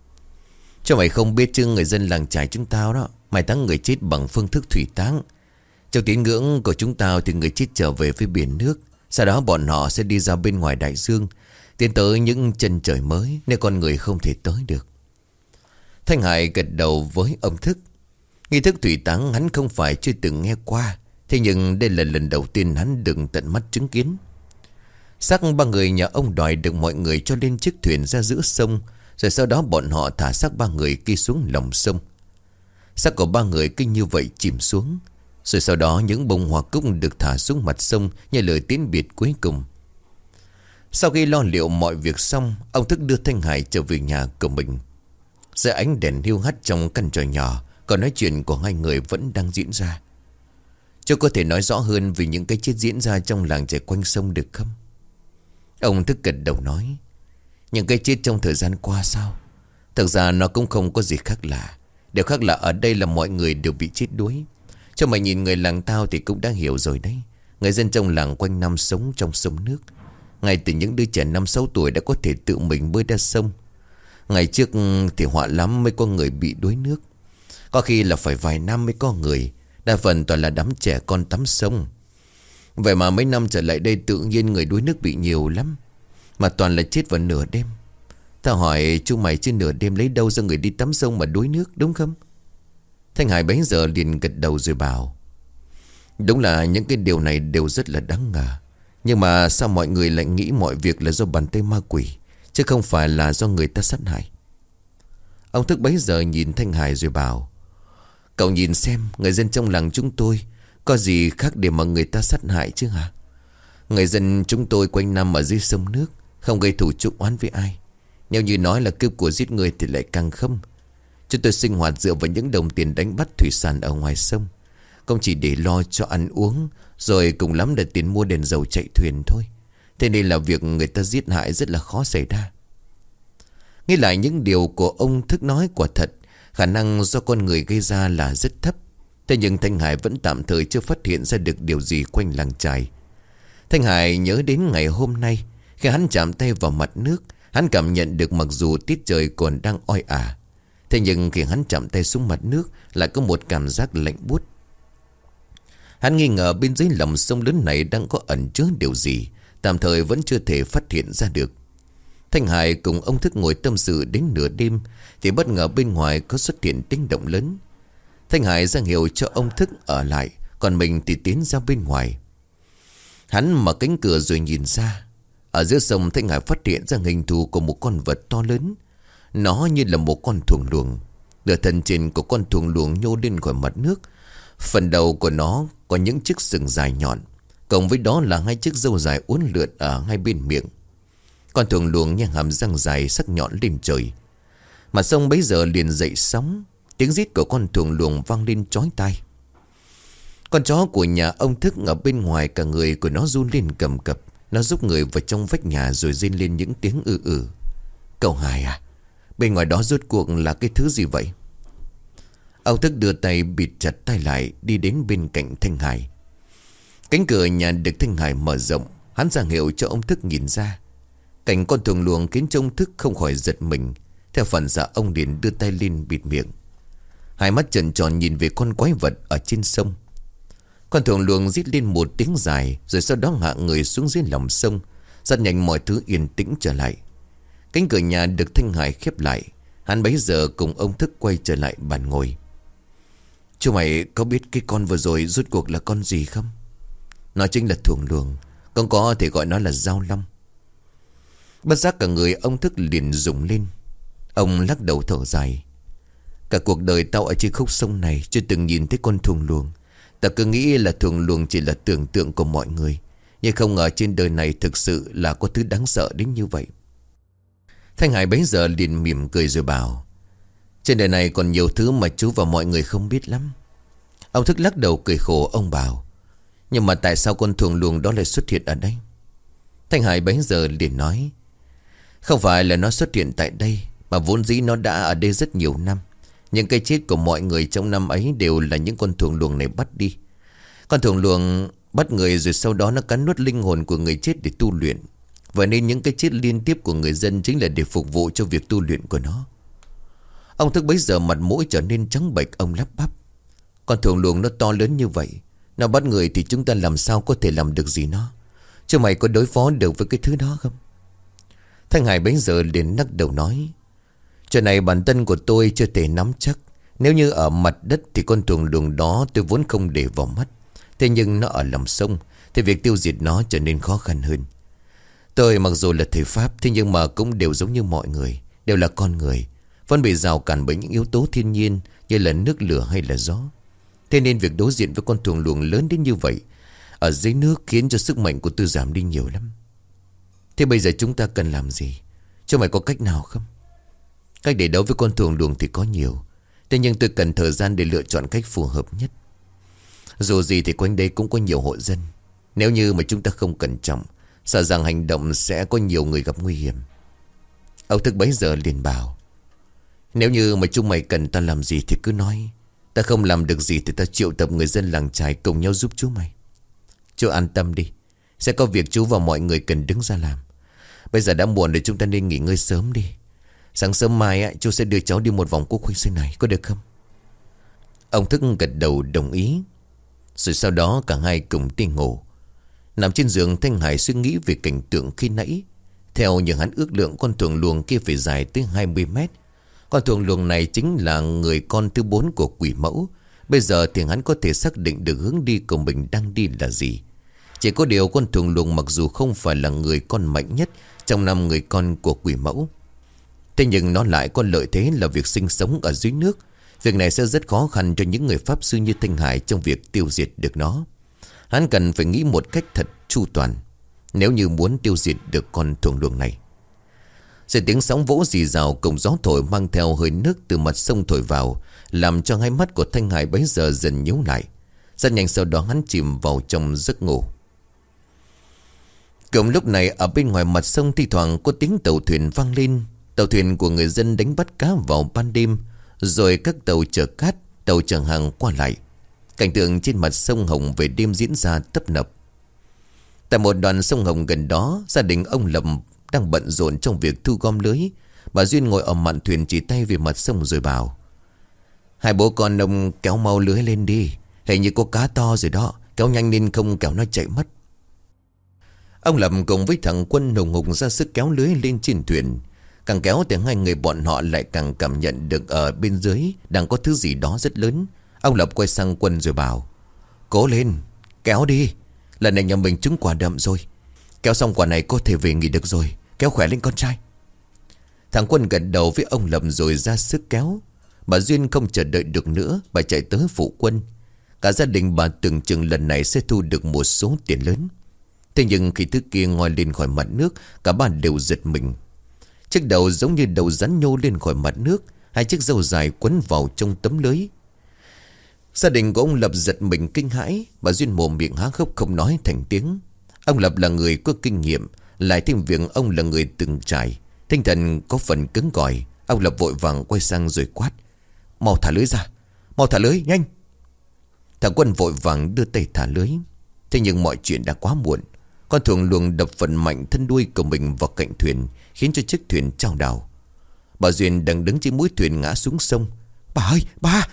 cho mày không biết chứ, người dân làng chài chúng tao đó mai táng người chết bằng phương thức thủy táng. Trong tín ngưỡng của chúng tao thì người chết trở về với biển nước. Sau đó bọn họ sẽ đi ra bên ngoài đại dương, tiến tới những chân trời mới nơi con người không thể tới được. Thanh Hải gật đầu với ông Thức. Nghi thức thủy táng hắn không phải chưa từng nghe qua, thế nhưng đây là lần đầu tiên hắn được tận mắt chứng kiến. Xác ba người nhà ông Đoài được mọi người cho lên chiếc thuyền ra giữa sông, rồi sau đó bọn họ thả xác ba người kia xuống lòng sông. Xác của ba người kinh như vậy chìm xuống. Rồi sau đó những bông hoa cúc được thả xuống mặt sông như lời tiễn biệt cuối cùng. Sau khi lo liệu mọi việc xong, ông Thức đưa Thanh Hải trở về nhà của mình. Dưới ánh đèn hiu hắt trong căn tròi nhỏ, còn nói chuyện của hai người vẫn đang diễn ra. Cháu có thể nói rõ hơn về những cái chết diễn ra trong làng chài quanh sông được không? Ông Thức gật đầu nói: những cái chết trong thời gian qua sao? Thực ra nó cũng không có gì khác lạ. Điều khác lạ ở đây là mọi người đều bị chết đuối. Cho mày nhìn người làng tao thì cũng đã hiểu rồi đấy. Người dân trong làng quanh năm sống trong sông nước. Ngay từ những đứa trẻ năm sáu tuổi đã có thể tự mình bơi ra sông. Ngày trước thì họa lắm mới có người bị đuối nước. Có khi là phải vài năm mới có người. Đa phần toàn là đám trẻ con tắm sông. Vậy mà mấy năm trở lại đây tự nhiên người đuối nước bị nhiều lắm. Mà toàn là chết vào nửa đêm. Tao hỏi chú mày chứ nửa đêm lấy đâu ra người đi tắm sông mà đuối nước, đúng không? Thanh Hải bấy giờ liền gật đầu rồi bảo: đúng là những cái điều này đều rất là đáng ngờ. Nhưng mà sao mọi người lại nghĩ mọi việc là do bàn tay ma quỷ, chứ không phải là do người ta sát hại? Ông Thức bấy giờ nhìn Thanh Hải rồi bảo: cậu nhìn xem người dân trong làng chúng tôi có gì khác để mà người ta sát hại chứ hả? Người dân chúng tôi quanh năm ở dưới sông nước, không gây thù chuốc oán với ai. Nếu như nói là cướp của giết người thì lại càng không. Chúng tôi sinh hoạt dựa vào những đồng tiền đánh bắt thủy sản ở ngoài sông, không chỉ để lo cho ăn uống, rồi cùng lắm là tiền mua đèn dầu chạy thuyền thôi. Thế nên là việc người ta giết hại rất là khó xảy ra. Nghĩ lại những điều của ông Thức nói, quả thật khả năng do con người gây ra là rất thấp. Thế nhưng Thanh Hải vẫn tạm thời chưa phát hiện ra được điều gì quanh làng chài. Thanh Hải nhớ đến ngày hôm nay, khi hắn chạm tay vào mặt nước, hắn cảm nhận được mặc dù tiết trời còn đang oi ả, thế nhưng khi hắn chạm tay xuống mặt nước lại có một cảm giác lạnh buốt. Hắn nghi ngờ bên dưới lòng sông lớn này đang có ẩn chứa điều gì, tạm thời vẫn chưa thể phát hiện ra được. Thanh Hải cùng ông Thức ngồi tâm sự đến nửa đêm thì bất ngờ bên ngoài có xuất hiện tiếng động lớn. Thanh Hải ra hiệu cho ông Thức ở lại, còn mình thì tiến ra bên ngoài. Hắn mở cánh cửa rồi nhìn ra. Ở giữa sông, Thanh Hải phát hiện ra hình thù của một con vật to lớn. Nó như là một con thuồng luồng. Nửa thân trên của con thuồng luồng nhô lên khỏi mặt nước. Phần đầu của nó có những chiếc sừng dài nhọn, cộng với đó là hai chiếc râu dài uốn lượn ở hai bên miệng. Con thuồng luồng nhang hàm răng dài sắc nhọn lên trời. Mặt sông bấy giờ liền dậy sóng. Tiếng rít của con thuồng luồng vang lên chói tai. Con chó của nhà ông Thức ở bên ngoài, cả người của nó run lên cầm cập. Nó rúc người vào trong vách nhà rồi rên lên những tiếng ư ử. Cậu Hải à, bên ngoài đó rốt cuộc là cái thứ gì vậy? Ông Thức đưa tay bịt chặt tay lại, đi đến bên cạnh Thanh Hải. Cánh cửa nhà được Thanh Hải mở rộng. Hắn ra hiệu cho ông Thức nhìn ra. Cảnh con thuồng luồng khiến cho ông Thức không khỏi giật mình. Theo phản xạ ông liền đưa tay lên bịt miệng. Hai mắt trợn tròn nhìn về con quái vật ở trên sông. Con thuồng luồng rít lên một tiếng dài, rồi sau đó hạ người xuống dưới lòng sông. Rất nhanh mọi thứ yên tĩnh trở lại. Cánh cửa nhà được Thanh Hải khép lại. Hắn bấy giờ cùng ông Thức quay trở lại bàn ngồi. Chú mày có biết cái con vừa rồi rốt cuộc là con gì không? Nó chính là thuồng luồng. Con có thể gọi nó là Dao Long. Bất giác cả người ông Thức liền rụng lên. Ông lắc đầu thở dài. Cả cuộc đời tao ở trên khúc sông này chưa từng nhìn thấy con thuồng luồng. Tao cứ nghĩ là thuồng luồng chỉ là tưởng tượng của mọi người, nhưng không ngờ trên đời này thực sự là có thứ đáng sợ đến như vậy. Thanh Hải bấy giờ liền mỉm cười rồi bảo, trên đời này còn nhiều thứ mà chú và mọi người không biết lắm. Ông Thức lắc đầu cười khổ. Ông bảo, nhưng mà tại sao con thuồng luồng đó lại xuất hiện ở đây? Thanh Hải bấy giờ liền nói, không phải là nó xuất hiện tại đây, mà vốn dĩ nó đã ở đây rất nhiều năm. Những cái chết của mọi người trong năm ấy đều là những con thuồng luồng này bắt đi. Con thuồng luồng bắt người rồi sau đó nó cắn nuốt linh hồn của người chết để tu luyện. Vậy nên những cái chết liên tiếp của người dân chính là để phục vụ cho việc tu luyện của nó. Ông Thức bấy giờ mặt mũi trở nên trắng bệch. Ông lắp bắp, con thuồng luồng nó to lớn như vậy, nó bắt người thì chúng ta làm sao có thể làm được gì nó? Chứ mày có đối phó được với cái thứ đó không? Thanh Hải bấy giờ liền lắc đầu nói, chuyện này bản thân của tôi chưa thể nắm chắc. Nếu như ở mặt đất thì con thuồng luồng đó tôi vốn không để vào mắt. Thế nhưng nó ở lòng sông thì việc tiêu diệt nó trở nên khó khăn hơn. Tôi mặc dù là thầy Pháp, thế nhưng mà cũng đều giống như mọi người, đều là con người, vẫn bị rào cản bởi những yếu tố thiên nhiên như là nước, lửa hay là gió. Thế nên việc đối diện với con thuồng luồng lớn đến như vậy ở dưới nước khiến cho sức mạnh của tôi giảm đi nhiều lắm. Thế bây giờ chúng ta cần làm gì? Cho mày có cách nào không? Cách để đấu với con thuồng luồng thì có nhiều, thế nhưng tôi cần thời gian để lựa chọn cách phù hợp nhất. Dù gì thì quanh đây cũng có nhiều hộ dân. Nếu như mà chúng ta không cẩn trọng, sợ rằng hành động sẽ có nhiều người gặp nguy hiểm. Ông Thức bấy giờ liền bảo, nếu như mà chúng mày cần ta làm gì thì cứ nói. Ta không làm được gì thì ta triệu tập người dân làng trài cùng nhau giúp chú mày. Chú an tâm đi, sẽ có việc chú và mọi người cần đứng ra làm. Bây giờ đã muộn rồi, chúng ta nên nghỉ ngơi sớm đi. Sáng sớm mai á, chú sẽ đưa cháu đi một vòng quốc khuynh xuyên này, có được không? Ông Thức gật đầu đồng ý. Rồi sau đó cả hai cùng đi ngủ. Nằm trên giường, Thanh Hải suy nghĩ về cảnh tượng khi nãy. Theo như hắn ước lượng, con thuồng luồng kia phải dài tới hai mươi mét. Con thuồng luồng này chính là người con thứ bốn của quỷ mẫu. Bây giờ thì hắn có thể xác định được hướng đi của mình đang đi là gì. Chỉ có điều con thuồng luồng mặc dù không phải là người con mạnh nhất trong năm người con của quỷ mẫu, thế nhưng nó lại có lợi thế là việc sinh sống ở dưới nước. Việc này sẽ rất khó khăn cho những người pháp sư như Thanh Hải trong việc tiêu diệt được nó. Hắn cần phải nghĩ một cách thật chu toàn nếu như muốn tiêu diệt được con thuồng luồng này. Rồi tiếng sóng vỗ rì rào cùng gió thổi mang theo hơi nước từ mặt sông thổi vào, làm cho hai mắt của Thanh Hải bấy giờ dần nhíu lại. Rất nhanh sau đó hắn chìm vào trong giấc ngủ. Cùng lúc này ở bên ngoài mặt sông thi thoảng có tiếng tàu thuyền vang lên. Tàu thuyền của người dân đánh bắt cá vào ban đêm, rồi các tàu chở cát, tàu chở hàng qua lại. Cảnh tượng trên mặt sông Hồng về đêm diễn ra tấp nập. Tại một đoạn sông Hồng gần đó, gia đình ông Lập đang bận rộn trong việc thu gom lưới. Bà Duyên ngồi ở mạn thuyền chỉ tay về mặt sông rồi bảo, hai bố con ông kéo mau lưới lên đi, hình như có cá to rồi đó, kéo nhanh lên không kéo nó chạy mất. Ông Lập cùng với thằng Quân hùng hùng ra sức kéo lưới lên trên thuyền. Càng kéo thì hai người bọn họ lại càng cảm nhận được ở bên dưới đang có thứ gì đó rất lớn. Ông Lập quay sang Quân rồi bảo, cố lên, kéo đi, lần này nhà mình trúng quả đậm rồi. Kéo xong quả này có thể về nghỉ được rồi, kéo khỏe lên con trai. Thằng Quân gật đầu với ông Lập rồi ra sức kéo. Bà Duyên không chờ đợi được nữa, bà chạy tới phụ Quân. Cả gia đình bà tưởng chừng lần này sẽ thu được một số tiền lớn. Thế nhưng khi thứ kia ngoi lên khỏi mặt nước, cả ba đều giật mình. Chiếc đầu giống như đầu rắn nhô lên khỏi mặt nước. Hai chiếc râu dài quấn vào trong tấm lưới. Gia đình của ông Lập giật mình kinh hãi. Bà Duyên mồm miệng há hốc không nói thành tiếng. Ông Lập là người có kinh nghiệm, lại thêm việc ông là người từng trải, tinh thần có phần cứng cỏi. Ông Lập vội vàng quay sang rồi quát: "Mau thả lưới ra, mau thả lưới nhanh!" Thằng Quân vội vàng đưa tay thả lưới. Thế nhưng mọi chuyện đã quá muộn. Con thuồng luồng đập phần mạnh thân đuôi của mình vào cạnh thuyền, khiến cho chiếc thuyền chao đảo. Bà Duyên đang đứng trên mũi thuyền ngã xuống sông. "Bà ơi, bà!"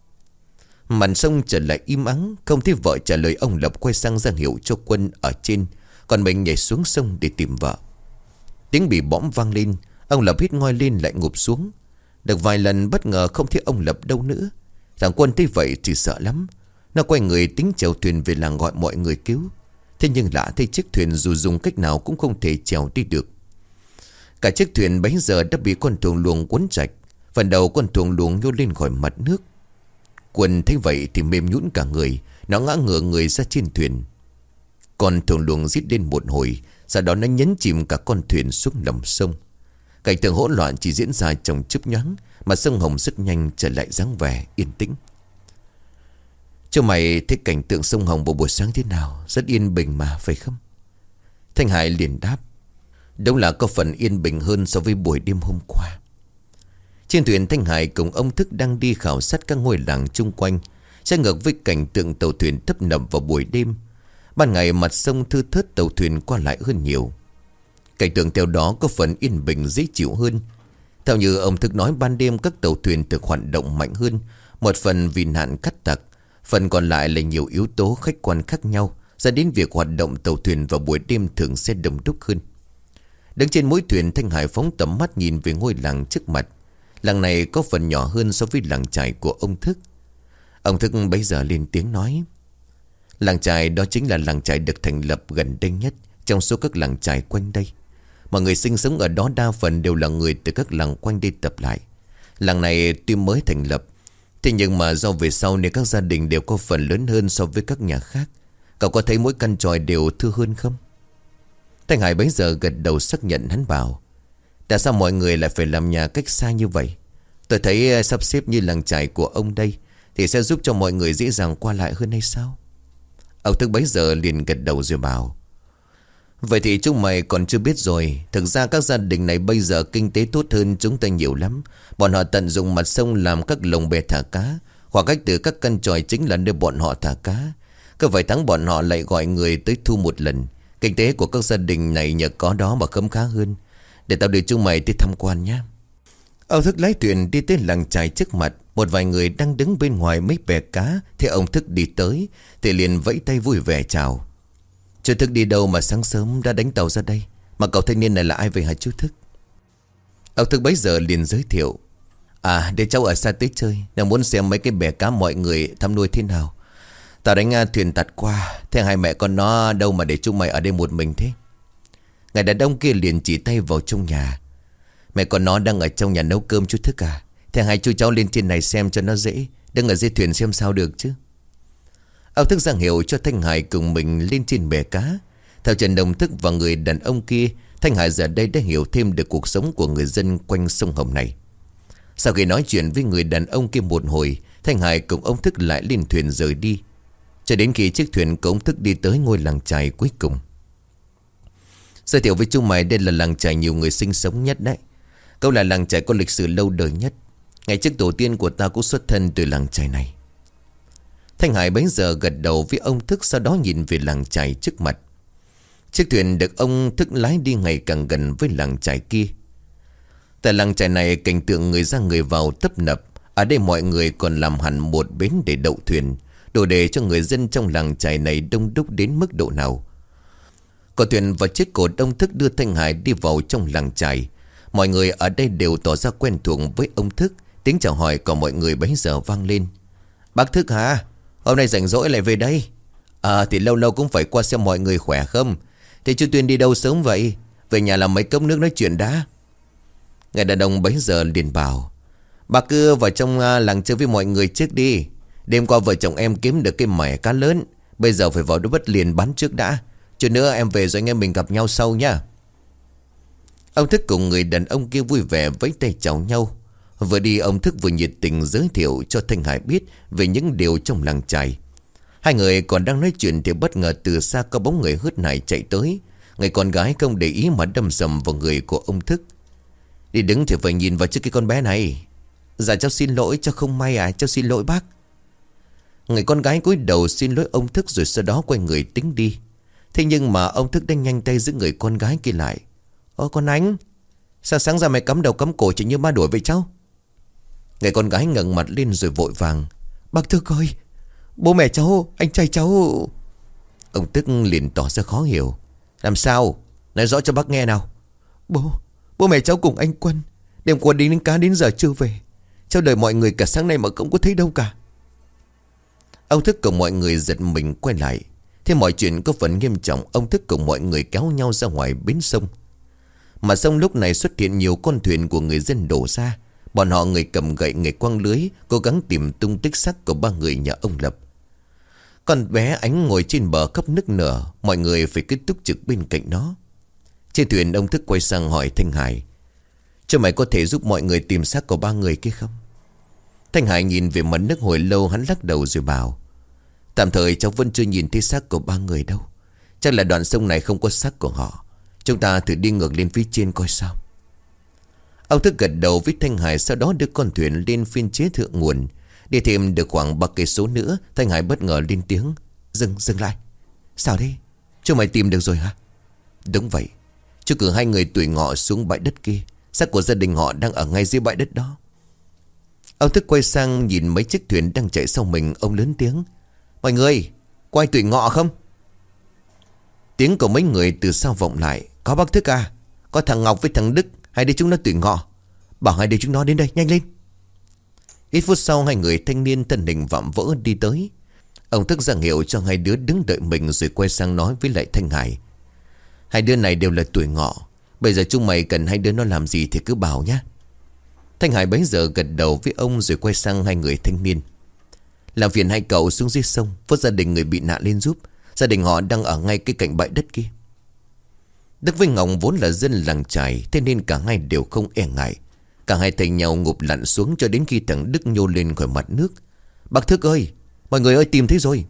Màn sông trở lại im ắng. Không thấy vợ trả lời, ông Lập quay sang ra hiệu cho Quân ở trên, còn mình nhảy xuống sông để tìm vợ. Tiếng bị bõm vang lên. Ông Lập hít ngoi lên lại ngụp xuống. Được vài lần bất ngờ không thấy ông Lập đâu nữa. Thằng Quân thấy vậy thì sợ lắm. Nó quay người tính chèo thuyền về làng gọi mọi người cứu. Thế nhưng lạ thay, chiếc thuyền dù dùng cách nào cũng không thể chèo đi được. Cả chiếc thuyền bấy giờ đã bị con thuồng luồng cuốn chạch. Phần đầu con thuồng luồng nhô lên khỏi mặt nước. Quân thấy vậy thì mềm nhũn cả người. Nó ngã ngửa người ra trên thuyền. Con thuồng luồng rít lên một hồi, sau đó nó nhấn chìm cả con thuyền xuống lòng sông. Cảnh tượng hỗn loạn chỉ diễn ra trong chớp nhoáng, mà sông Hồng rất nhanh trở lại dáng vẻ yên tĩnh. "Cho mày thấy cảnh tượng sông Hồng vào buổi sáng thế nào? Rất yên bình mà, phải không?" Thanh Hải liền đáp: "Đúng là có phần yên bình hơn so với buổi đêm hôm qua." Trên thuyền, Thanh Hải cùng ông Thức đang đi khảo sát các ngôi làng chung quanh, trái ngược với cảnh tượng tàu thuyền tấp nập vào buổi đêm. Ban ngày mặt sông thưa thớt, tàu thuyền qua lại hơn nhiều. Cảnh tượng theo đó có phần yên bình dễ chịu hơn. Theo như ông Thức nói, ban đêm các tàu thuyền được hoạt động mạnh hơn. Một phần vì nạn cát tặc, phần còn lại là nhiều yếu tố khách quan khác nhau, dẫn đến việc hoạt động tàu thuyền vào buổi đêm thường sẽ đông đúc hơn. Đứng trên mũi thuyền, Thanh Hải phóng tầm mắt nhìn về ngôi làng trước mặt. Làng này có phần nhỏ hơn so với làng chài của ông Thức. Ông Thức bấy giờ lên tiếng nói: "Làng chài đó chính là làng chài được thành lập gần đây nhất trong số các làng chài quanh đây. Mọi người sinh sống ở đó đa phần đều là người từ các làng quanh đây tập lại. Làng này tuy mới thành lập, thế nhưng mà do về sau nên các gia đình đều có phần lớn hơn so với các nhà khác. Cậu có thấy mỗi căn chòi đều thưa hơn không?" Thanh Hải bấy giờ gật đầu xác nhận. Hắn bảo: "Tại sao mọi người lại phải làm nhà cách xa như vậy? Tôi thấy sắp xếp như làng chài của ông đây thì sẽ giúp cho mọi người dễ dàng qua lại hơn hay sao?" Ông Thức bấy giờ liền gật đầu rồi bảo: "Vậy thì chúng mày còn chưa biết rồi. Thực ra các gia đình này bây giờ kinh tế tốt hơn chúng ta nhiều lắm. Bọn họ tận dụng mặt sông làm các lồng bè thả cá. Khoảng cách từ các căn chòi chính là nơi bọn họ thả cá. Cứ vài tháng bọn họ lại gọi người tới thu một lần. Kinh tế của các gia đình này nhờ có đó mà khấm khá hơn. Để tao đưa chúng mày tới tham quan nhé." Ông Thức lái thuyền đi tới làng chài trước mặt. Một vài người đang đứng bên ngoài mấy bè cá thì ông Thức đi tới thì liền vẫy tay vui vẻ chào: "Chú Thức đi đâu mà sáng sớm đã đánh tàu ra đây? Mà cậu thanh niên này là ai vậy hả chú Thức?" Ông Thức bấy giờ liền giới thiệu: "À, để cháu ở xa tới chơi, đang muốn xem mấy cái bè cá mọi người thăm nuôi thế nào. Tao đánh thuyền tạt qua, thế hai mẹ con nó đâu mà để chúng mày ở đây một mình thế?" Người đàn ông kia liền chỉ tay vào trong nhà: "Mẹ con nó đang ở trong nhà nấu cơm chú Thức à? Thế hai chú cháu lên trên này xem cho nó dễ, đừng ở dưới thuyền xem sao được chứ." Ông Thức ra hiệu cho Thanh Hải cùng mình lên trên bè cá. Theo Trần Đồng Thức và người đàn ông kia, Thanh Hải giờ đây đã hiểu thêm được cuộc sống của người dân quanh sông Hồng này. Sau khi nói chuyện với người đàn ông kia một hồi, Thanh Hải cùng ông Thức lại lên thuyền rời đi, cho đến khi chiếc thuyền của ông Thức đi tới ngôi làng chài cuối cùng. "Giới thiệu với chúng mày, đây là làng chài nhiều người sinh sống nhất đấy. Câu là làng chài có lịch sử lâu đời nhất. Ngày trước tổ tiên của ta cũng xuất thân từ làng chài này." Thanh Hải bấy giờ gật đầu với ông Thức, sau đó nhìn về làng chài trước mặt. Chiếc thuyền được ông Thức lái đi ngày càng gần với làng chài kia. Tại làng chài này, cảnh tượng người ra người vào tấp nập. Ở đây mọi người còn làm hẳn một bến để đậu thuyền, đủ để cho người dân trong làng chài này đông đúc đến mức độ nào. Có thuyền và chiếc cột ông Thức đưa Thanh Hải đi vào trong làng chài. Mọi người ở đây đều tỏ ra quen thuộc với ông Thức. Tiếng chào hỏi của mọi người bấy giờ vang lên: "Bác Thức hả? Hôm nay rảnh rỗi lại về đây? À thì lâu lâu cũng phải qua xem mọi người khỏe không. Thế chú Tuyên đi đâu sớm vậy? Về nhà làm mấy cốc nước nói chuyện đã." Người đàn ông bấy giờ liền bảo: "Bác cứ vào trong làng chơi với mọi người trước đi. Đêm qua vợ chồng em kiếm được cái mẻ cá lớn, bây giờ phải vào đất Bất Liền bán trước đã. Chút nữa em về rồi anh em mình gặp nhau sau nhá." Ông Thức cùng người đàn ông kia vui vẻ vẫy tay chào nhau. Vừa đi ông Thức vừa nhiệt tình giới thiệu cho Thanh Hải biết về những điều trong làng chài. Hai người còn đang nói chuyện thì bất ngờ từ xa có bóng người hớt hải chạy tới. Người con gái không để ý mà đâm sầm vào người của ông Thức. Đi đứng thì phải nhìn vào trước cái con bé này. Dạ cháu xin lỗi, cháu không may à, cháu xin lỗi bác. Người con gái cúi đầu xin lỗi ông Thức rồi sau đó quay người tính đi. Thế nhưng mà ông Thức đang nhanh tay giữ người con gái kia lại. Ơ con Ánh, sao sáng ra mày cắm đầu cắm cổ chỉ như ma đuổi vậy cháu? Người con gái ngẩng mặt lên rồi vội vàng. Bác Thức ơi, bố mẹ cháu, anh trai cháu. Ông Thức liền tỏ ra khó hiểu. Làm sao? Nói rõ cho bác nghe nào. Bố, bố mẹ cháu cùng anh Quân đêm qua đi đánh cá đến giờ chưa về. Cháu đợi mọi người cả sáng nay mà không có thấy đâu cả. Ông Thức cùng mọi người giật mình quay lại. Thế mọi chuyện có phần nghiêm trọng. Ông Thức cùng mọi người kéo nhau ra ngoài bến sông. Mà sông lúc này xuất hiện nhiều con thuyền của người dân đổ ra. Bọn họ người cầm gậy, người quăng lưới, cố gắng tìm tung tích xác của ba người nhà ông Lập. Con bé Ánh ngồi trên bờ khóc nức nở. Mọi người phải cứ túc trực bên cạnh nó. Trên thuyền ông Thức quay sang hỏi Thanh Hải. Cho mày có thể giúp mọi người tìm xác của ba người kia không? Thanh Hải nhìn về mặt nước hồi lâu, hắn lắc đầu rồi bảo. Tạm thời cháu vẫn chưa nhìn thấy xác của ba người đâu. Chắc là đoạn sông này không có xác của họ. Chúng ta thử đi ngược lên phía trên coi sao. Ông Thức gật đầu với Thanh Hải. Sau đó đưa con thuyền lên phiên chế thượng nguồn. Đi thêm được khoảng ba cây số nữa, Thanh Hải bất ngờ lên tiếng. Dừng, dừng lại. Sao thế? Chú mày tìm được rồi hả? Đúng vậy. Chú cử hai người tuổi ngọ xuống bãi đất kia. Xác của gia đình họ đang ở ngay dưới bãi đất đó. Ông Thức quay sang nhìn mấy chiếc thuyền đang chạy sau mình. Ông lớn tiếng. Mọi người, có ai tuổi ngọ không? Tiếng của mấy người từ sau vọng lại. Có bác Thức à? Có thằng Ngọc với thằng Đức. Hai đứa chúng nó tuổi ngọ. Bảo hai đứa chúng nó đến đây, nhanh lên. Ít phút sau hai người thanh niên thân hình vạm vỡ đi tới. Ông Thức ra hiệu cho hai đứa đứng đợi mình rồi quay sang nói với lại Thanh Hải. Hai đứa này đều là tuổi ngọ. Bây giờ chúng mày cần hai đứa nó làm gì thì cứ bảo nhé. Thanh Hải bấy giờ gật đầu với ông rồi quay sang hai người thanh niên. Làm phiền hai cậu xuống dưới sông vớt gia đình người bị nạn lên giúp. Gia đình họ đang ở ngay cái cạnh bãi đất kia. Đức với Ngọc vốn là dân làng chài, thế nên cả hai đều không e ngại. Cả hai thầy nhau ngụp lặn xuống cho đến khi thằng Đức nhô lên khỏi mặt nước. Bác Thức ơi, mọi người ơi, tìm thấy rồi.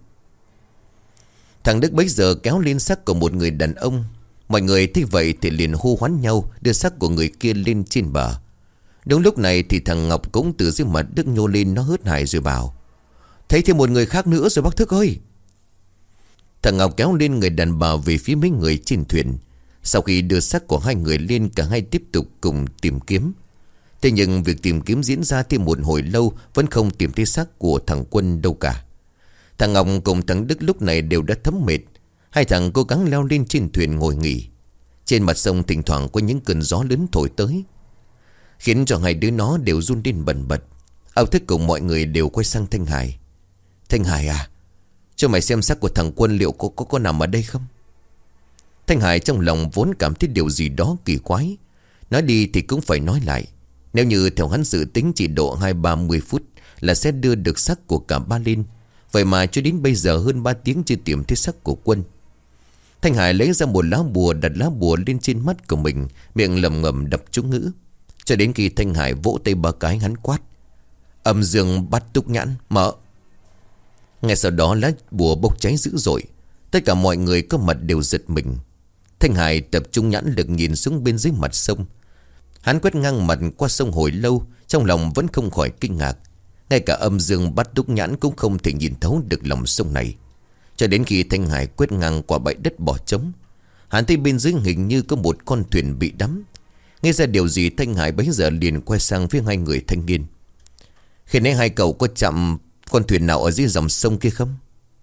Thằng Đức bấy giờ kéo lên xác của một người đàn ông. Mọi người thấy vậy thì liền hô hoán nhau đưa xác của người kia lên trên bờ. Đúng lúc này thì thằng Ngọc cũng từ dưới mặt Đức nhô lên, nó hớt hải rồi bảo. Thấy thêm một người khác nữa rồi bác Thức ơi. Thằng Ngọc kéo lên người đàn bà về phía mấy người trên thuyền. Sau khi đưa xác của hai người lên, cả hai tiếp tục cùng tìm kiếm. Thế nhưng việc tìm kiếm diễn ra thêm một hồi lâu vẫn không tìm thấy xác của thằng Quân đâu cả. Thằng Ngọc cùng thằng Đức lúc này đều đã thấm mệt. Hai thằng cố gắng leo lên trên thuyền ngồi nghỉ. Trên mặt sông thỉnh thoảng có những cơn gió lớn thổi tới, khiến cho hai đứa nó đều run lên bần bật. Ông Thức cùng mọi người đều quay sang Thanh Hải. Thanh Hải à, cho mày xem xác của thằng Quân liệu có, có, có nằm ở đây không? Thanh Hải trong lòng vốn cảm thấy điều gì đó kỳ quái. Nói đi thì cũng phải nói lại. Nếu như theo hắn dự tính chỉ độ hai ba mươi phút là sẽ đưa được xác của cả ba lên. Vậy mà cho đến bây giờ hơn ba tiếng chưa tìm thấy xác của Quân. Thanh Hải lấy ra một lá bùa, đặt lá bùa lên trên mắt của mình, miệng lầm ngầm đọc chú ngữ. Cho đến khi Thanh Hải vỗ tay ba cái, hắn quát. Âm dương bắt túc nhãn, mở. Ngay sau đó lá bùa bốc cháy dữ dội. Tất cả mọi người có mặt đều giật mình. Thanh Hải tập trung nhãn lực nhìn xuống bên dưới mặt sông. Hắn quét ngang mặt qua sông hồi lâu, trong lòng vẫn không khỏi kinh ngạc. Ngay cả âm dương bắt túc nhãn cũng không thể nhìn thấu được lòng sông này. Cho đến khi Thanh Hải quét ngang qua bãi đất bỏ trống, hắn thấy bên dưới hình như có một con thuyền bị đắm. Nghe ra điều gì, Thanh Hải bấy giờ liền quay sang phía hai người thanh niên. Khi nãy hai cậu có chạm con thuyền nào ở dưới dòng sông kia không?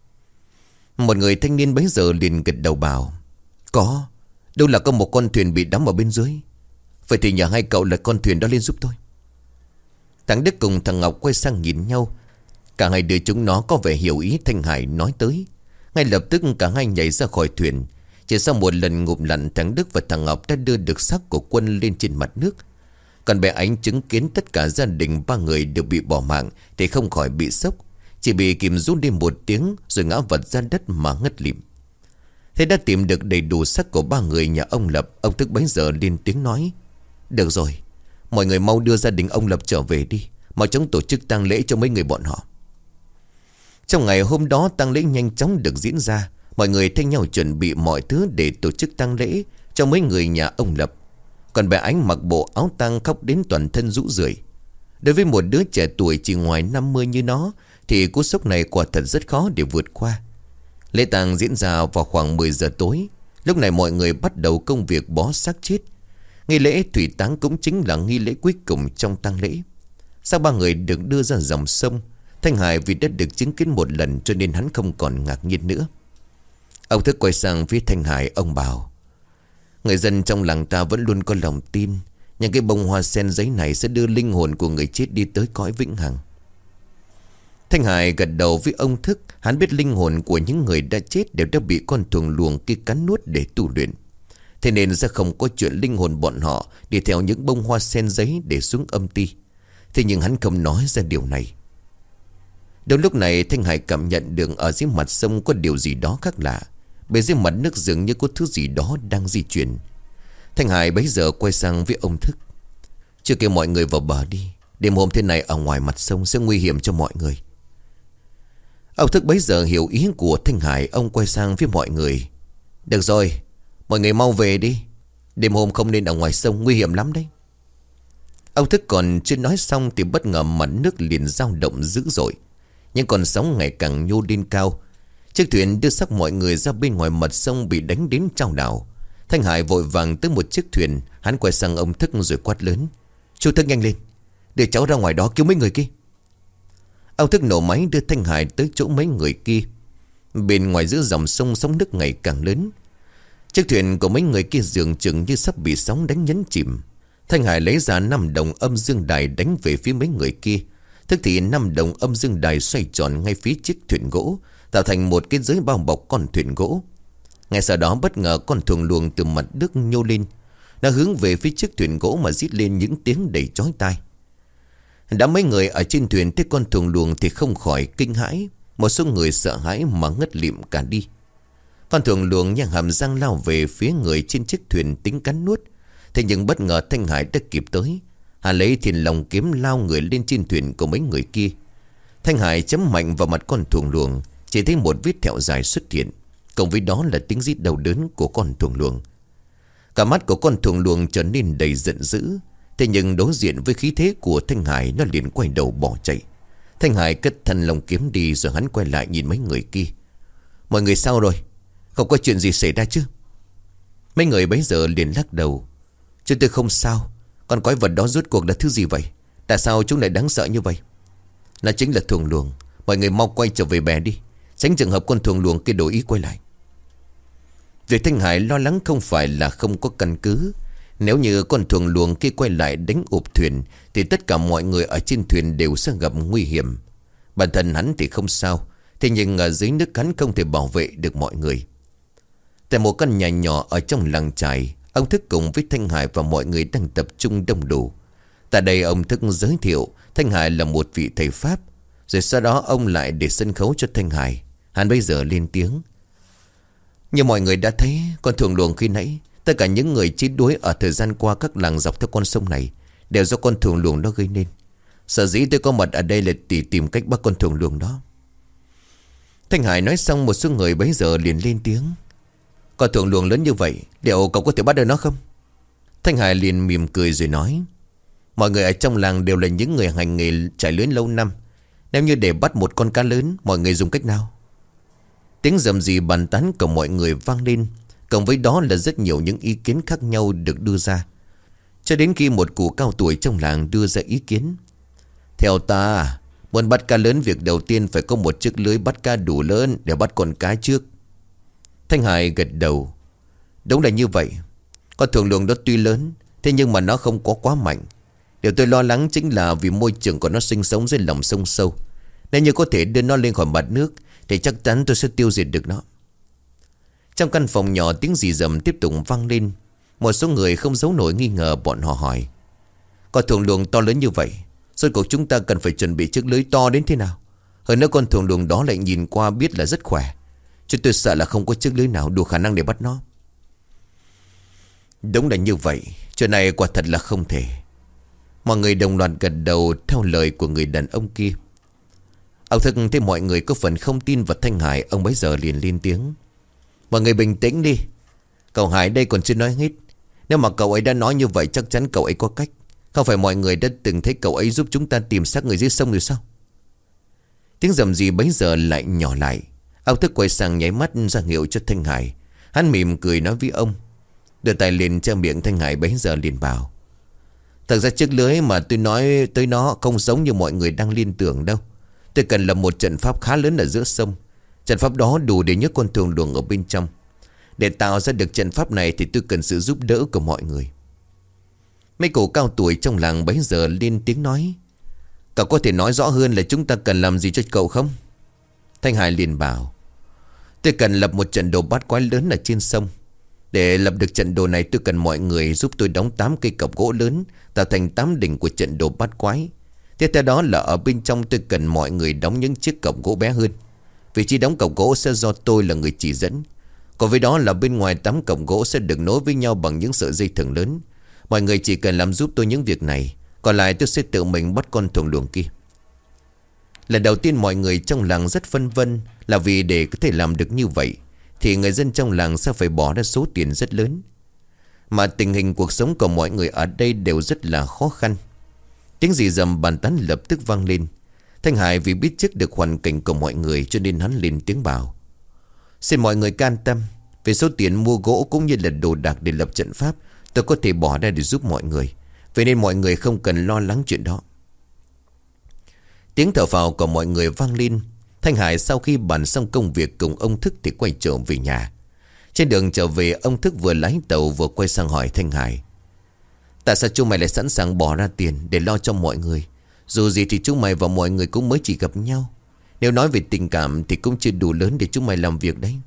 Một người thanh niên bấy giờ liền gật đầu bảo. Có, đâu là có một con thuyền bị đắm ở bên dưới. Vậy thì nhờ hai cậu là con thuyền đó lên giúp tôi. Thằng Đức cùng thằng Ngọc quay sang nhìn nhau. Cả hai đứa chúng nó có vẻ hiểu ý Thanh Hải nói tới. Ngay lập tức cả hai nhảy ra khỏi thuyền. Chỉ sau một lần ngụp lặn, thằng Đức và thằng Ngọc đã đưa được xác của Quân lên trên mặt nước. Còn bé Ánh chứng kiến tất cả gia đình ba người đều bị bỏ mạng thì không khỏi bị sốc. Chỉ bị kìm rút đi một tiếng rồi ngã vật ra đất mà ngất lịm. Thế đã tìm được đầy đủ xác của ba người nhà ông Lập. Ông Thức bấy giờ lên tiếng nói: Được rồi, mọi người mau đưa gia đình ông Lập trở về đi, mau chóng tổ chức tang lễ cho mấy người bọn họ. Trong ngày hôm đó, tang lễ nhanh chóng được diễn ra. Mọi người thay nhau chuẩn bị mọi thứ để tổ chức tang lễ cho mấy người nhà ông Lập. Còn bé Ánh mặc bộ áo tang khóc đến toàn thân rũ rượi. Đối với một đứa trẻ tuổi chỉ ngoài năm mươi như nó thì cú sốc này quả thật rất khó để vượt qua. Lễ tang diễn ra vào khoảng mười giờ tối. Lúc này mọi người bắt đầu công việc bó xác chết. Nghi lễ thủy táng cũng chính là nghi lễ cuối cùng trong tang lễ. Sau ba người được đưa ra dòng sông, Thanh Hải vì đã được chứng kiến một lần cho nên hắn không còn ngạc nhiên nữa. Ông Thức quay sang phía Thanh Hải, ông bảo: Người dân trong làng ta vẫn luôn có lòng tin những cái bông hoa sen giấy này sẽ đưa linh hồn của người chết đi tới cõi vĩnh hằng. Thanh Hải gật đầu với ông Thức. Hắn biết linh hồn của những người đã chết đều đã bị con thuồng luồng kia cắn nuốt để tu luyện. Thế nên sẽ không có chuyện linh hồn bọn họ đi theo những bông hoa sen giấy để xuống âm ti. Thế nhưng hắn không nói ra điều này. Đúng lúc này Thanh Hải cảm nhận được ở dưới mặt sông có điều gì đó khác lạ. Bên dưới mặt nước dường như có thứ gì đó đang di chuyển. Thanh Hải bấy giờ quay sang với ông Thức: Chưa kêu mọi người vào bờ đi, đêm hôm thế này ở ngoài mặt sông sẽ nguy hiểm cho mọi người. Ông Thức bấy giờ hiểu ý của Thanh Hải. Ông quay sang với mọi người: Được rồi, mọi người mau về đi, đêm hôm không nên ở ngoài sông, nguy hiểm lắm đấy. Ông Thức còn chưa nói xong thì bất ngờ mặt nước liền dao động dữ dội. Những con sóng ngày càng nhô lên cao. Chiếc thuyền đưa xác mọi người ra bên ngoài mặt sông bị đánh đến chao đảo. Thanh Hải vội vàng tới một chiếc thuyền. Hắn quay sang ông Thức rồi quát lớn: Chú Thức, nhanh lên, để cháu ra ngoài đó cứu mấy người kia. Ông Thức nổ máy đưa Thanh Hải tới chỗ mấy người kia. Bên ngoài giữa dòng sông, sóng nước ngày càng lớn. Chiếc thuyền của mấy người kia dường chừng như sắp bị sóng đánh nhấn chìm. Thanh Hải lấy ra năm đồng âm dương đài đánh về phía mấy người kia. Tức thì năm đồng âm dương đài xoay tròn ngay phía chiếc thuyền gỗ, tạo thành một cái giới bao bọc con thuyền gỗ. Ngay sau đó bất ngờ con thuồng luồng từ mặt nước nhô lên. Nó hướng về phía chiếc thuyền gỗ mà rít lên những tiếng đầy chói tai. Đã mấy người ở trên thuyền thấy con thuồng luồng thì không khỏi kinh hãi. Một số người sợ hãi mà ngất lịm cả đi. Con thuồng luồng nhang hàm răng lao về phía người trên chiếc thuyền tính cắn nuốt. Thế nhưng bất ngờ Thanh Hải đã kịp tới. Hà lấy Thiên Long kiếm lao người lên trên thuyền của mấy người kia. Thanh Hải chấm mạnh vào mặt con thuồng luồng. Chỉ thấy một vết thẹo dài xuất hiện. Cộng với đó là tiếng rít đau đớn của con thuồng luồng. Cả mắt của con thuồng luồng trở nên đầy giận dữ. Thế nhưng đối diện với khí thế của Thanh Hải, nó liền quay đầu bỏ chạy. Thanh Hải cất Thần Long kiếm đi rồi hắn quay lại nhìn mấy người kia: Mọi người sao rồi? Không có chuyện gì xảy ra chứ? Mấy người bấy giờ liền lắc đầu: Chúng tôi không sao. Con quái vật đó rốt cuộc là thứ gì vậy? Tại sao chúng lại đáng sợ như vậy? Nó chính là thuồng luồng. Mọi người mau quay trở về bè đi, tránh trường hợp con thuồng luồng kia đổi ý quay lại. Việc Thanh Hải lo lắng không phải là không có căn cứ. Nếu như con thuồng luồng kia quay lại đánh ụp thuyền thì tất cả mọi người ở trên thuyền đều sẽ gặp nguy hiểm. Bản thân hắn thì không sao, thế nhưng ở dưới nước hắn không thể bảo vệ được mọi người. Tại một căn nhà nhỏ ở trong làng chài, ông Thức cùng với Thanh Hải và mọi người đang tập trung đông đủ. Tại đây ông Thức giới thiệu Thanh Hải là một vị thầy Pháp. Rồi sau đó ông lại để sân khấu cho Thanh Hải. Hắn bây giờ lên tiếng: Như mọi người đã thấy, con thuồng luồng khi nãy, tất cả những người chết đuối ở thời gian qua các làng dọc theo con sông này đều do con thuồng luồng đó gây nên. Sở dĩ tôi có mặt ở đây là để tìm cách bắt con thuồng luồng đó. Thanh Hải nói xong, một số người bấy giờ liền lên tiếng: Con thuồng luồng lớn như vậy, liệu cậu có thể bắt được nó không? Thanh Hải liền mỉm cười rồi nói: Mọi người ở trong làng đều là những người hành nghề trải lưới lâu năm. Nếu như để bắt một con cá lớn, mọi người dùng cách nào? Tiếng rầm rì bàn tán của mọi người vang lên. Cộng với đó là rất nhiều những ý kiến khác nhau được đưa ra. Cho đến khi một cụ cao tuổi trong làng đưa ra ý kiến: Theo ta, muốn bắt cá lớn, việc đầu tiên phải có một chiếc lưới bắt cá đủ lớn để bắt con cá trước. Thanh Hải gật đầu: Đúng là như vậy. Con thuồng luồng đó tuy lớn, thế nhưng mà nó không có quá mạnh. Điều tôi lo lắng chính là vì môi trường của nó sinh sống dưới lòng sông sâu. Nếu như có thể đưa nó lên khỏi mặt nước thì chắc chắn tôi sẽ tiêu diệt được nó. Trong căn phòng nhỏ, tiếng rì rầm tiếp tục vang lên. Một số người không giấu nổi nghi ngờ, bọn họ hỏi: Con thuồng luồng to lớn như vậy, rốt cuộc chúng ta cần phải chuẩn bị chiếc lưới to đến thế nào? Hơn nữa con thuồng luồng đó lại nhìn qua biết là rất khỏe. Chứ tôi sợ là không có chiếc lưới nào đủ khả năng để bắt nó. Đúng là như vậy. Chuyện này quả thật là không thể. Mọi người đồng loạt gật đầu theo lời của người đàn ông kia. Ông Thức thấy mọi người có phần không tin vào Thanh Hải. Ông bấy giờ liền lên tiếng. Mọi người bình tĩnh đi. Cậu Hải đây còn chưa nói hết. Nếu mà cậu ấy đã nói như vậy chắc chắn cậu ấy có cách. Không phải mọi người đã từng thấy cậu ấy giúp chúng ta tìm xác người dưới sông rồi sao? Tiếng rầm rì bấy giờ lại nhỏ lại. Ông Thức quay sang nháy mắt ra hiệu cho Thanh Hải. Hắn mỉm cười nói với ông. Đưa tay lên che miệng Thanh Hải bấy giờ liền bảo. Thật ra chiếc lưới mà tôi nói tới nó không giống như mọi người đang liên tưởng đâu. Tôi cần lập một trận pháp khá lớn ở giữa sông. Trận pháp đó đủ để nhấc con thuyền luồng ở bên trong. Để tạo ra được trận pháp này thì tôi cần sự giúp đỡ của mọi người. Mấy cụ cao tuổi trong làng bấy giờ lên tiếng nói. Cậu có thể nói rõ hơn là chúng ta cần làm gì cho cậu không? Thanh Hải liền bảo. Tôi cần lập một trận đồ bát quái lớn ở trên sông. Để lập được trận đồ này tôi cần mọi người giúp tôi đóng tám cây cọc gỗ lớn, tạo thành tám đỉnh của trận đồ bát quái. Tiếp theo đó là ở bên trong tôi cần mọi người đóng những chiếc cọc gỗ bé hơn. Vị trí đóng cọc gỗ sẽ do tôi là người chỉ dẫn. Còn với đó là bên ngoài tám cọc gỗ sẽ được nối với nhau bằng những sợi dây thừng lớn. Mọi người chỉ cần làm giúp tôi những việc này. Còn lại tôi sẽ tự mình bắt con thuồng luồng kia. Lần đầu tiên mọi người trong làng rất phân vân. Là vì để có thể làm được như vậy thì người dân trong làng sẽ phải bỏ ra số tiền rất lớn. Mà tình hình cuộc sống của mọi người ở đây đều rất là khó khăn. Tiếng rì rầm bàn tán lập tức vang lên. Thanh Hải vì biết trước được hoàn cảnh của mọi người cho nên hắn lên tiếng bảo. Xin mọi người can tâm. Về số tiền mua gỗ cũng như là đồ đạc để lập trận pháp tôi có thể bỏ ra để giúp mọi người. Vậy nên mọi người không cần lo lắng chuyện đó. Tiếng thở phào của mọi người vang lên. Thanh Hải sau khi bàn xong công việc cùng ông Thức thì quay trở về nhà. Trên đường trở về ông Thức vừa lái tàu vừa quay sang hỏi Thanh Hải. Tại sao chúng mày lại sẵn sàng bỏ ra tiền để lo cho mọi người? Dù gì thì chúng mày và mọi người cũng mới chỉ gặp nhau. Nếu nói về tình cảm thì cũng chưa đủ lớn để chúng mày làm việc đấy.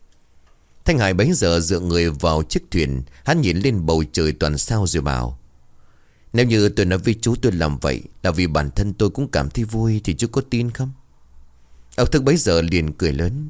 Thanh Hải bấy giờ dựa người vào chiếc thuyền. Hắn nhìn lên bầu trời toàn sao rồi bảo. Nếu như tôi nói với chú tôi làm vậy là vì bản thân tôi cũng cảm thấy vui thì chú có tin không? Ông Thức bấy giờ liền cười lớn.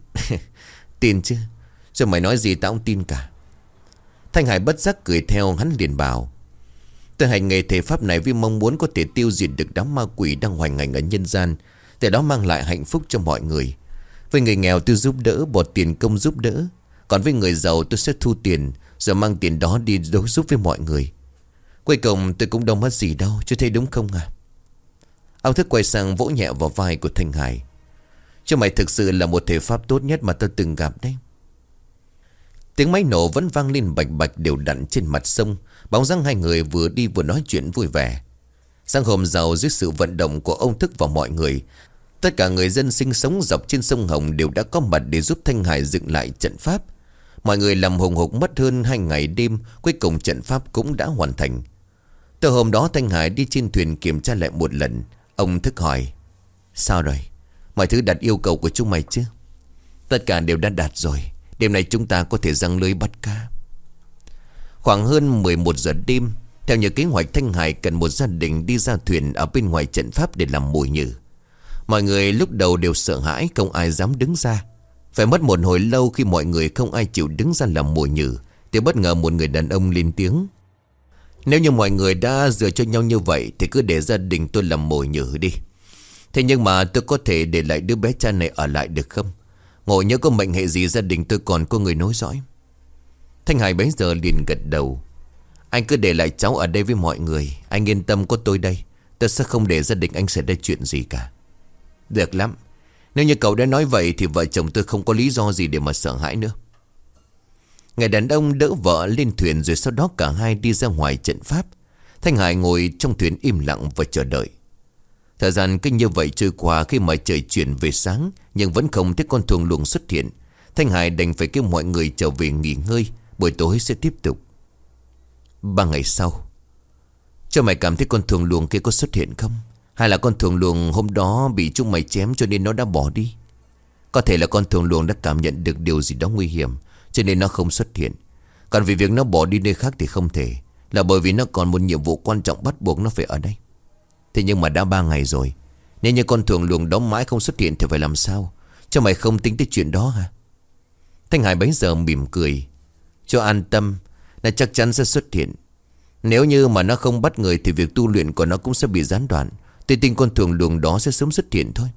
Tin chứ? Rồi mày nói gì tao cũng tin cả. Thanh Hải bất giác cười theo. Hắn liền bảo. Tôi hành nghề thể pháp này với mong muốn có thể tiêu diệt được đám ma quỷ đang hoành hành ở nhân gian, để đó mang lại hạnh phúc cho mọi người. Với người nghèo tôi giúp đỡ, bỏ tiền công giúp đỡ. Còn với người giàu tôi sẽ thu tiền, rồi mang tiền đó đi đối giúp với mọi người. Cuối cùng tôi cũng đâu mất gì đâu, chú thấy đúng không à? Ông Thức quay sang vỗ nhẹ vào vai của Thanh Hải. Chứ mày thực sự là một thể pháp tốt nhất mà tôi từng gặp đấy. Tiếng máy nổ vẫn vang lên bạch bạch đều đặn trên mặt sông. Bóng dáng hai người vừa đi vừa nói chuyện vui vẻ. Sáng hôm giàu dưới sự vận động của ông Thức và mọi người, tất cả người dân sinh sống dọc trên sông Hồng đều đã có mặt để giúp Thanh Hải dựng lại trận pháp. Mọi người làm hùng hục mất hơn hai ngày đêm. Cuối cùng trận pháp cũng đã hoàn thành. Từ hôm đó Thanh Hải đi trên thuyền kiểm tra lại một lần. Ông Thức hỏi. Sao rồi? Mọi thứ đạt yêu cầu của chúng mày chứ? Tất cả đều đã đạt rồi. Đêm nay chúng ta có thể giăng lưới bắt cá. Khoảng hơn mười một giờ đêm, theo như kế hoạch Thanh Hải cần một gia đình đi ra thuyền ở bên ngoài trận pháp để làm mồi nhử. Mọi người lúc đầu đều sợ hãi, không ai dám đứng ra. Phải mất một hồi lâu khi mọi người không ai chịu đứng ra làm mồi nhử thì bất ngờ một người đàn ông lên tiếng. Nếu như mọi người đã dựa cho nhau như vậy thì cứ để gia đình tôi làm mồi nhử đi. Thế nhưng mà tôi có thể để lại đứa bé trai này ở lại được không? Ngộ nhớ có mệnh hệ gì gia đình tôi còn có người nối dõi. Thanh Hải bấy giờ liền gật đầu. Anh cứ để lại cháu ở đây với mọi người. Anh yên tâm có tôi đây. Tôi sẽ không để gia đình anh xảy ra chuyện gì cả. Được lắm. Nếu như cậu đã nói vậy thì vợ chồng tôi không có lý do gì để mà sợ hãi nữa. Người đàn ông đỡ vợ lên thuyền rồi sau đó cả hai đi ra ngoài trận pháp. Thanh Hải ngồi trong thuyền im lặng và chờ đợi. Thời gian cứ như vậy trôi qua, khi mà trời chuyển về sáng nhưng vẫn không thấy con thuồng luồng xuất hiện. Thanh Hải đành phải kêu mọi người trở về nghỉ ngơi. Buổi tối sẽ tiếp tục. Ba ngày sau, cho mày cảm thấy con thuồng luồng kia có xuất hiện không? Hay là con thuồng luồng hôm đó bị chúng mày chém cho nên nó đã bỏ đi? Có thể là con thuồng luồng đã cảm nhận được điều gì đó nguy hiểm cho nên nó không xuất hiện. Còn vì việc nó bỏ đi nơi khác thì không thể, là bởi vì nó còn một nhiệm vụ quan trọng bắt buộc nó phải ở đây. Thế nhưng mà đã ba ngày rồi, nếu như con thuồng luồng đó mãi không xuất hiện thì phải làm sao? Cho mày không tính tới chuyện đó hả? Thanh Hải bấy giờ mỉm cười. Cho an tâm, nó chắc chắn sẽ xuất hiện. Nếu như mà nó không bắt người thì việc tu luyện của nó cũng sẽ bị gián đoạn. Tôi tin con thường luồng đó sẽ sớm xuất hiện thôi.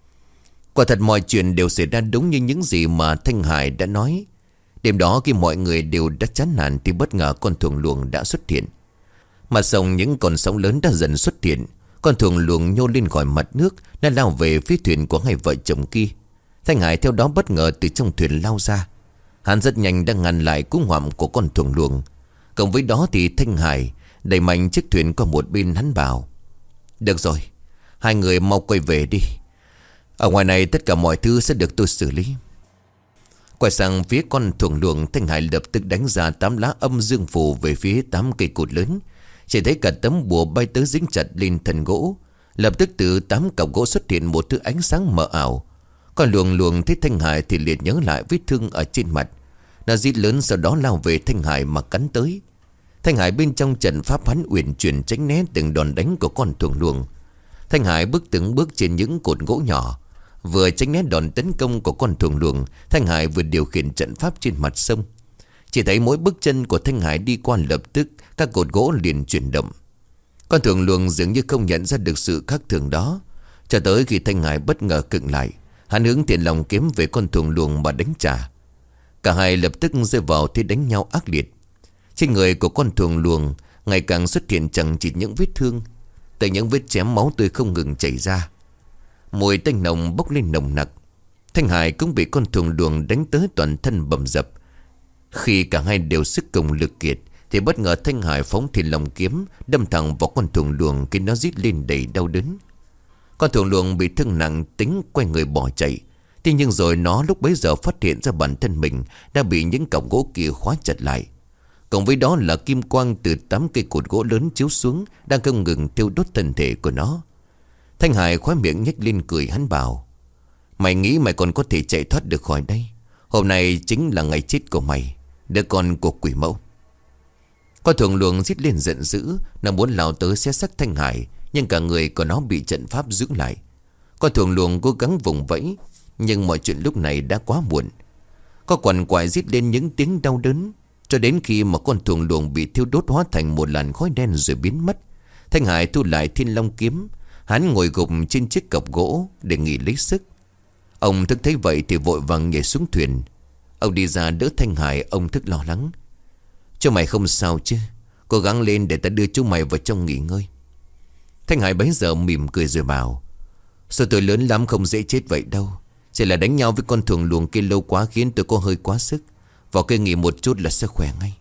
Quả thật mọi chuyện đều xảy ra đúng như những gì mà Thanh Hải đã nói. Đêm đó khi mọi người đều đã chán nản thì bất ngờ con thường luồng đã xuất hiện. Mặt sông những con sóng lớn đã dần xuất hiện. Con thường luồng nhô lên khỏi mặt nước, nó lao về phía thuyền của hai vợ chồng kia. Thanh Hải theo đó bất ngờ từ trong thuyền lao ra. Hắn rất nhanh đã ngăn lại cú ngoạm của con thường luồng. Cộng với đó thì Thanh Hải đẩy mạnh chiếc thuyền qua một bên, hắn bảo: Được rồi, hai người mau quay về đi. Ở ngoài này tất cả mọi thứ sẽ được tôi xử lý. Quay sang phía con thường luồng, Thanh Hải lập tức đánh ra tám lá âm dương phù về phía tám cây cột lớn. Chỉ thấy cả tấm bùa bay tới dính chặt lên thân gỗ. Lập tức từ tám cọc gỗ xuất hiện một thứ ánh sáng mờ ảo. Con luồng luồng thấy Thanh Hải thì liền nhớ lại vết thương ở trên mặt. Nó rít lớn, sau đó lao về Thanh Hải mà cắn tới. Thanh Hải bên trong trận pháp hắn uyển chuyển tránh né từng đòn đánh của con thường luồng. Thanh Hải bước từng bước trên những cột gỗ nhỏ, vừa tránh né đòn tấn công của con thường luồng, Thanh Hải vừa điều khiển trận pháp trên mặt sông. Chỉ thấy mỗi bước chân của Thanh Hải đi qua lập tức các cột gỗ liền chuyển động. Con thường luồng dường như không nhận ra được sự khác thường đó. Cho tới khi Thanh Hải bất ngờ cựng lại, hắn hướng Thiên Long kiếm về con thường luồng mà đánh trả. Cả hai lập tức rơi vào thế đánh nhau ác liệt. Trên người của con thường luồng ngày càng xuất hiện chẳng chỉ những vết thương, từ những vết chém máu tươi không ngừng chảy ra. Mùi tanh nồng bốc lên nồng nặc. Thanh Hải cũng bị con thường luồng đánh tới toàn thân bầm dập. Khi cả hai đều sức cùng lực kiệt thì bất ngờ Thanh Hải phóng Thiên Long kiếm đâm thẳng vào con thường luồng, khi nó rít lên đầy đau đớn. Con thường luồng bị thương nặng tính quay người bỏ chạy. Thế nhưng rồi nó lúc bấy giờ phát hiện ra bản thân mình đã bị những cọc gỗ kia khóa chặt lại. Cộng với đó là kim quang từ tám cây cột gỗ lớn chiếu xuống, đang không ngừng thiêu đốt thân thể của nó. Thanh Hải khóe miệng nhếch lên cười, hắn bảo: Mày nghĩ mày còn có thể chạy thoát được khỏi đây? Hôm nay chính là ngày chết của mày, đứa con của quỷ mẫu. Con thường luồng rít lên giận dữ, nó muốn lao tới xé xác Thanh Hải, nhưng cả người của nó bị trận pháp giữ lại. Con thường luồng cố gắng vùng vẫy, nhưng mọi chuyện lúc này đã quá muộn. Có quằn quại rít lên những tiếng đau đớn, cho đến khi mà con thường luồng bị thiêu đốt hóa thành một làn khói đen rồi biến mất. Thanh Hải thu lại Thiên Long kiếm, hắn ngồi gục trên chiếc cọc gỗ để nghỉ lấy sức. Ông Thức thấy vậy thì vội vàng nhảy xuống thuyền. Ông đi ra đỡ Thanh Hải. Ông Thức lo lắng: Cho mày không sao chứ? Cố gắng lên để ta đưa chúng mày vào trong nghỉ ngơi. Thanh Hải bấy giờ mỉm cười rồi bảo: Sao tôi lớn lắm không dễ chết vậy đâu. Chỉ là đánh nhau với con thường luồng kia lâu quá khiến tôi có hơi quá sức. Vào cây nghỉ một chút là sẽ khỏe ngay.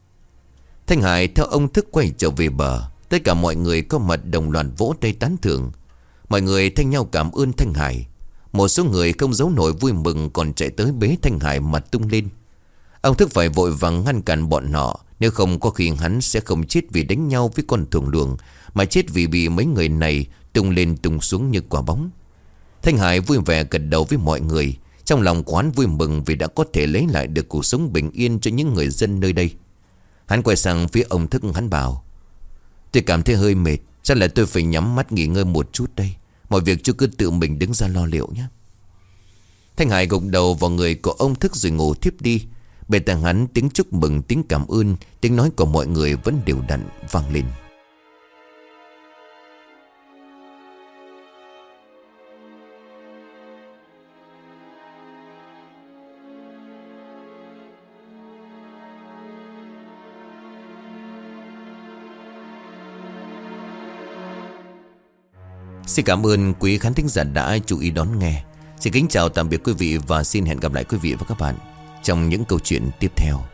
Thanh Hải theo ông Thức quay trở về bờ. Tất cả mọi người có mặt đồng loạt vỗ tay tán thưởng. Mọi người thay nhau cảm ơn Thanh Hải. Một số người không giấu nổi vui mừng, còn chạy tới bế Thanh Hải mặt tung lên. Ông Thức phải vội vàng ngăn cản bọn họ. Nếu không có khi hắn sẽ không chết vì đánh nhau với con thường luồng, mà chết vì bị mấy người này tung lên tung xuống như quả bóng. Thanh Hải vui vẻ gật đầu với mọi người. Trong lòng quán vui mừng vì đã có thể lấy lại được cuộc sống bình yên cho những người dân nơi đây. Hắn quay sang phía ông Thức, hắn bảo: Tôi cảm thấy hơi mệt, chắc là tôi phải nhắm mắt nghỉ ngơi một chút đây. Mọi việc chú cứ tự mình đứng ra lo liệu nhé. Thanh Hải gục đầu vào người của ông Thức rồi ngủ thiếp đi. Bên tai hắn tiếng chúc mừng, tiếng cảm ơn, tiếng nói của mọi người vẫn đều đặn vang lên. Xin cảm ơn quý khán thính giả đã chú ý đón nghe. Xin kính chào tạm biệt quý vị và xin hẹn gặp lại quý vị và các bạn trong những câu chuyện tiếp theo.